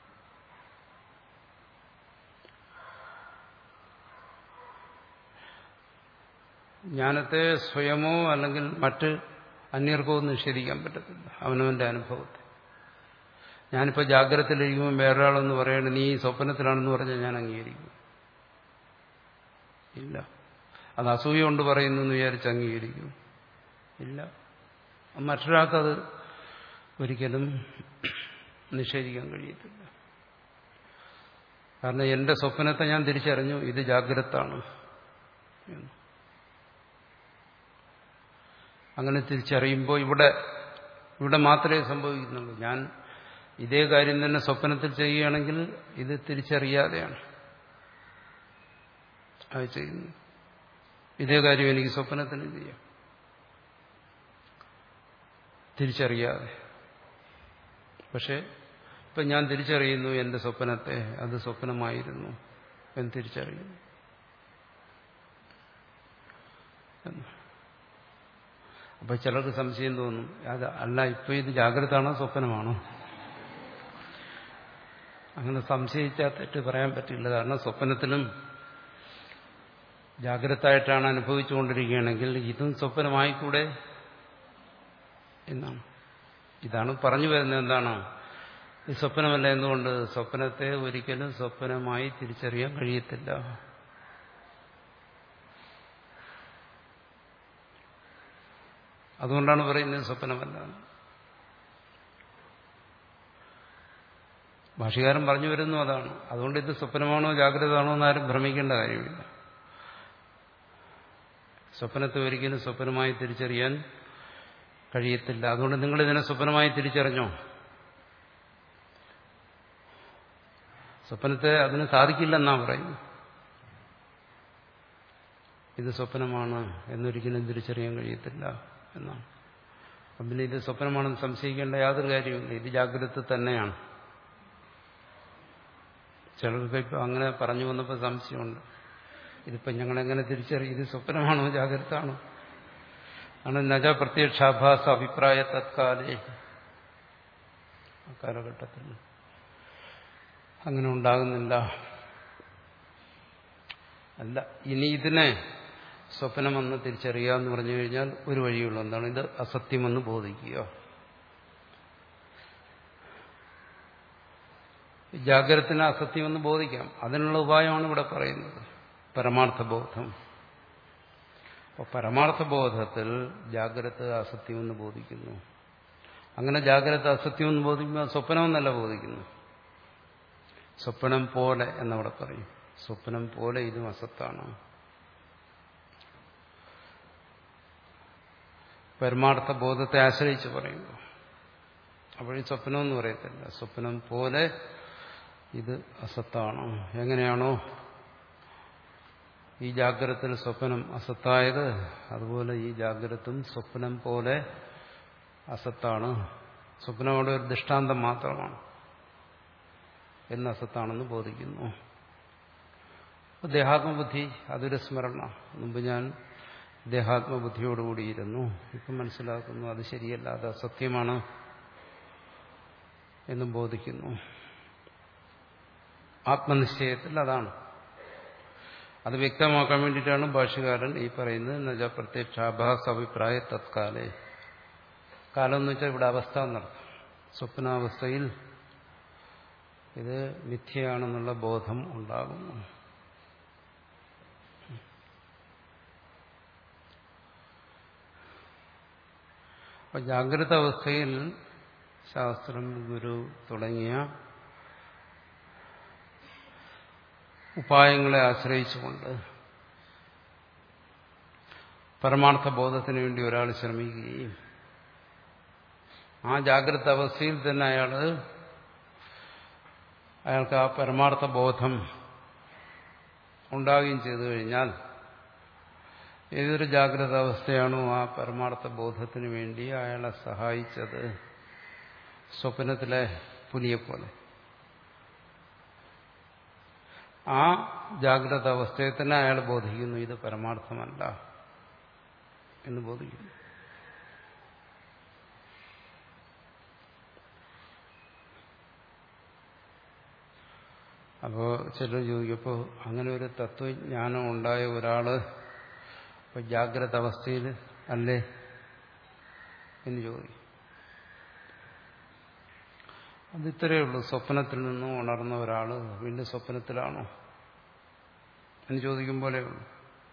ജ്ഞാനത്തെ സ്വയമോ അല്ലെങ്കിൽ മറ്റ് അന്യർക്കോ നിഷേധിക്കാൻ പറ്റത്തില്ല. അവനവന്റെ അനുഭവത്തെ. ഞാനിപ്പോൾ ജാഗ്രതയിലിരിക്കുമ്പോൾ വേറൊരാളെന്ന് പറയണ നീ സ്വപ്നത്തിലാണെന്ന് പറഞ്ഞാൽ ഞാൻ അംഗീകരിക്കും? ഇല്ല. അത് അസൂയ കൊണ്ട് പറയുന്നു എന്ന് വിചാരിച്ച് അംഗീകരിക്കും? ഇല്ല. മറ്റൊരാൾക്കത് ഒരിക്കലും നിഷേധിക്കാൻ കഴിയത്തില്ല. കാരണം എന്റെ സ്വപ്നത്തെ ഞാൻ തിരിച്ചറിഞ്ഞു, ഇത് ജാഗ്രതാണ്. അങ്ങനെ തിരിച്ചറിയുമ്പോൾ ഇവിടെ ഇവിടെ മാത്രമേ സംഭവിക്കുന്നുള്ളൂ. ഞാൻ ഇതേ കാര്യം തന്നെ സ്വപ്നത്തിൽ ചെയ്യുകയാണെങ്കിൽ ഇത് തിരിച്ചറിയാതെയാണ് അത് ചെയ്യുന്നത്. ഇതേ കാര്യം എനിക്ക് സ്വപ്നത്തിന് ചെയ്യാം, തിരിച്ചറിയാതെ. പക്ഷെ ഇപ്പം ഞാൻ തിരിച്ചറിയുന്നു എന്റെ സ്വപ്നത്തെ, അത് സ്വപ്നമായിരുന്നു എന്ന് തിരിച്ചറിയുന്നു. അപ്പൊ ചിലർക്ക് സംശയം തോന്നും, അത് അല്ല ഇപ്പൊ ഇത് ജാഗ്രതയാണോ സ്വപ്നമാണോ? അങ്ങനെ സംശയിച്ചാൽ തെറ്റ് പറയാൻ പറ്റില്ല. കാരണം സ്വപ്നത്തിലും ജാഗ്രതയായിട്ടാണ് അനുഭവിച്ചുകൊണ്ടിരിക്കുകയാണെങ്കിൽ ഇതും സ്വപ്നമായിക്കൂടെ എന്നാണ്. ഇതാണ് പറഞ്ഞു വരുന്നത്. എന്താണ് ഈ സ്വപ്നമല്ല? എന്തുകൊണ്ട്? സ്വപ്നത്തെ ഒരിക്കലും സ്വപ്നമായി തിരിച്ചറിയാൻ കഴിയത്തില്ല. അതുകൊണ്ടാണ് പറയുന്നത് സ്വപ്നമല്ല. ഭാഷ്യകാരൻ പറഞ്ഞു വരുന്നു അതാണ്. അതുകൊണ്ട് ഇത് സ്വപ്നമാണോ ജാഗ്രതയാണോ എന്നാരും ഭ്രമിക്കേണ്ട കാര്യമില്ല. സ്വപ്നത്തെ ഒരിക്കലും സ്വപ്നമായി തിരിച്ചറിയാൻ കഴിയത്തില്ല. അതുകൊണ്ട് നിങ്ങൾ ഇതിനെ സ്വപ്നമായി തിരിച്ചറിഞ്ഞോ? സ്വപ്നത്തെ അതിന് സാധിക്കില്ലെന്നാ പറയുന്നു. ഇത് സ്വപ്നമാണ് എന്നൊരിക്കലും തിരിച്ചറിയാൻ കഴിയത്തില്ല എന്നാണ്. അപ്പം പിന്നെ ഇത് സ്വപ്നമാണെന്ന് സംശയിക്കേണ്ട യാതൊരു കാര്യമില്ല. ഇത് ജാഗ്രത തന്നെയാണ്. ചിലർക്ക് ഇപ്പം അങ്ങനെ പറഞ്ഞു വന്നപ്പോൾ സംശയമുണ്ട്, ഇതിപ്പം ഞങ്ങളെങ്ങനെ തിരിച്ചറിയും, ഇത് സ്വപ്നമാണോ ജാഗ്രത ആണോ? ആണ് നജ പ്രത്യക്ഷാഭാസ അഭിപ്രായ തത്കാലേ. കാലഘട്ടത്തിൽ അങ്ങനെ ഉണ്ടാകുന്നില്ല. അല്ല, ഇനി ഇതിനെ സ്വപ്നമെന്ന് തിരിച്ചറിയുക എന്ന് പറഞ്ഞു കഴിഞ്ഞാൽ ഒരു വഴിയുള്ളൂ. എന്താണ്? ഇത് അസത്യമെന്ന് ബോധിക്കുക. ജാഗ്രതത്തിന് അസത്യമെന്ന് ബോധിക്കാം. അതിനുള്ള ഉപായമാണ് ഇവിടെ പറയുന്നത്, പരമാർത്ഥബോധം. അപ്പോൾ പരമാർത്ഥബോധത്തിൽ ജാഗ്രത അസത്യമെന്ന് ബോധിക്കുന്നു. അങ്ങനെ ജാഗ്രത അസത്യമെന്ന് ബോധിക്കുമ്പോൾ സ്വപ്നമെന്നല്ല ബോധിക്കുന്നു. സ്വപ്നം പോലെ എന്നവിടെ പറയും. സ്വപ്നം പോലെ ഇതും അസത്താണ്. പരമാർത്ഥ ബോധത്തെ ആശ്രയിച്ച് പറയുമ്പോൾ അപ്പോഴീ സ്വപ്നമെന്ന് പറയത്തില്ല. സ്വപ്നം പോലെ ഇത് അസത്താണ്. എങ്ങനെയാണോ ഈ ജാഗ്രതത്തിൽ സ്വപ്നം അസത്തായത്, അതുപോലെ ഈ ജാഗ്രതും സ്വപ്നം പോലെ അസത്താണ്. സ്വപ്നം അവിടെ ഒരു ദൃഷ്ടാന്തം മാത്രമാണ്, എന്ന് അസത്താണെന്ന് ബോധിക്കുന്നു. ദേഹാത്മബുദ്ധി അതൊരു സ്മരണ. മുമ്പ് ഞാൻ ദേഹാത്മബുദ്ധിയോടുകൂടിയിരുന്നു, ഇപ്പം മനസ്സിലാക്കുന്നു അത് ശരിയല്ല, അത് അസത്യമാണ് എന്നും ബോധിക്കുന്നു. ആത്മനിശ്ചയത്തിൽ അതാണ്. അത് വ്യക്തമാക്കാൻ വേണ്ടിയിട്ടാണ് ഭാഷ്യകാരൻ ഈ പറയുന്നത് എന്നുവെച്ചാൽ പ്രത്യക്ഷാഭാസ അഭിപ്രായ തത്കാലേ. കാലം എന്ന് വെച്ചാൽ ഇവിടെ അവസ്ഥ എന്നർത്ഥം. സ്വപ്നാവസ്ഥയിൽ ഇത് മിഥ്യയാണെന്നുള്ള ബോധം ഉണ്ടാകുന്നു. അപ്പൊ ജാഗ്രത അവസ്ഥയിൽ ശാസ്ത്രം, ഗുരു തുടങ്ങിയ ഉപായങ്ങളെ ആശ്രയിച്ചുകൊണ്ട് പരമാർത്ഥ ബോധത്തിന് വേണ്ടി ഒരാൾ ശ്രമിക്കുകയും ആ ജാഗ്രത അവസ്ഥയിൽ തന്നെ അയാൾ അയാൾക്ക് ആ പരമാർത്ഥ ബോധം ഉണ്ടാവുകയും ചെയ്തു കഴിഞ്ഞാൽ ഏതൊരു ജാഗ്രത അവസ്ഥയാണോ ആ പരമാർത്ഥ ബോധത്തിന് വേണ്ടി അയാളെ സഹായിച്ചത്, സ്വപ്നത്തിലെ പുലിയെപ്പോലെ, ആ ജാഗ്രത അവസ്ഥയെ തന്നെ അയാൾ ബോധിക്കുന്നു ഇത് പരമാർത്ഥമല്ല എന്ന് ബോധിക്കുന്നു. അപ്പോൾ ചിലർ ചോദിക്കപ്പോൾ അങ്ങനെ ഒരു തത്വജ്ഞാനം ഉണ്ടായ ഒരാള് ഇപ്പൊ ജാഗ്രത അവസ്ഥയിൽ അല്ലേ എന്ന് ചോദിക്കും. അത് ഇത്രയേ ഉള്ളൂ. സ്വപ്നത്തിൽ നിന്നും ഉണർന്ന ഒരാള് വീണ്ടും സ്വപ്നത്തിലാണോ എന്ന് ചോദിക്കും പോലെ ഉള്ളൂ.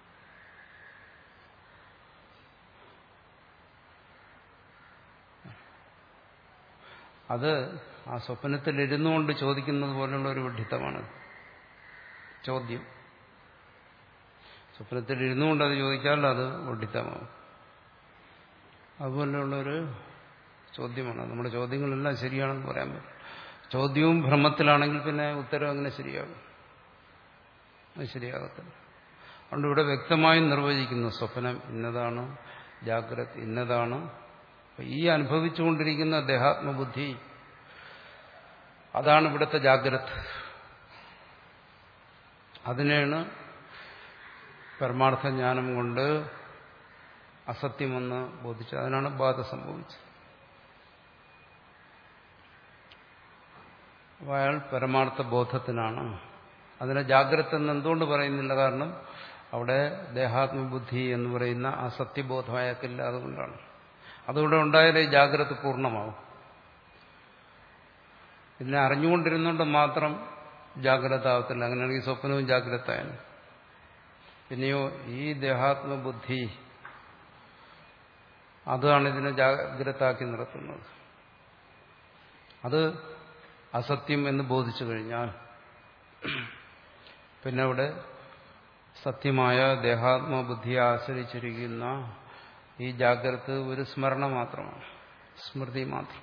അത് ആ സ്വപ്നത്തിൽ ഇരുന്നുകൊണ്ട് ചോദിക്കുന്നത് പോലുള്ള ഒരു വിഡ്ഢിത്തമാണ് ചോദ്യം. സ്വപ്നത്തിൽ ഇരുന്നുകൊണ്ട് അത് ചോദിച്ചാൽ അത് വിഡ്ഢിത്തമാവും. അതുപോലെയുള്ളൊരു ചോദ്യമാണ്. നമ്മുടെ ചോദ്യങ്ങളെല്ലാം ശരിയാണെന്ന് പറയാൻ പറ്റും. ചോദ്യവും ഭ്രമത്തിലാണെങ്കിൽ പിന്നെ ഉത്തരം അങ്ങനെ ശരിയാകും? അത് ശരിയാകത്തില്ല. അതുകൊണ്ട് ഇവിടെ വ്യക്തമായും നിർവചിക്കുന്നു, സ്വപ്നം ഇന്നതാണ്, ജാഗ്രത ഇന്നതാണ്. ഈ അനുഭവിച്ചുകൊണ്ടിരിക്കുന്ന ദേഹാത്മബുദ്ധി അതാണ് ഇവിടുത്തെ ജാഗ്രത. അതിനെയാണ് പരമാർത്ഥജ്ഞാനം കൊണ്ട് അസത്യമെന്ന് ബോധിച്ചത്. അതിനാണ് ബാധ സംഭവിച്ചത്. അപ്പോൾ അയാൾ പരമാർത്ഥ ബോധത്തിനാണ്. അതിനെ ജാഗ്രത എന്ന് എന്തുകൊണ്ട് പറയുന്നില്ല? കാരണം അവിടെ ദേഹാത്മബുദ്ധി എന്ന് പറയുന്ന ആ സത്യബോധം അയാൾക്കില്ല. അതുകൊണ്ടാണ്. അതുകൂടെ ഉണ്ടായാലേ ജാഗ്രത പൂർണ്ണമാവും. ഇതിനെ അറിഞ്ഞുകൊണ്ടിരുന്നുകൊണ്ട് മാത്രം ജാഗ്രത ആവത്തില്ല. അങ്ങനെയാണെങ്കിൽ സ്വപ്നവും ജാഗ്രതയാണ്. പിന്നെയോ ഈ ദേഹാത്മബുദ്ധി അതാണ് ഇതിനെ ജാഗ്രതാക്കി നിർത്തുന്നത്. അത് അസത്യം എന്ന് ബോധിച്ചു കഴിഞ്ഞാൽ പിന്നെ അവിടെ സത്യമായ ദേഹാത്മബുദ്ധിയെ ആശ്രയിച്ചിരിക്കുന്ന ഈ ജാഗ്രത ഒരു സ്മരണ മാത്രമാണ്, സ്മൃതി മാത്രം.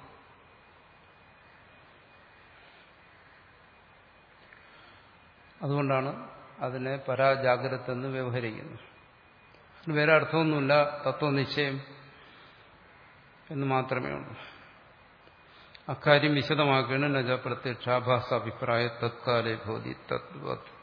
അതുകൊണ്ടാണ് അതിനെ പരാജാഗ്രത എന്ന് വ്യവഹരിക്കുന്നത്. വേറെ അർത്ഥമൊന്നുമില്ല, തത്വനിശ്ചയം എന്ന് മാത്രമേ ഉള്ളൂ. അക്കാര്യം വിശദമാക്കുകയാണ്. നജ പ്രത്യക്ഷാഭാസ അഭിപ്രായ തത്കാലേ ഭവതി തദ്വത്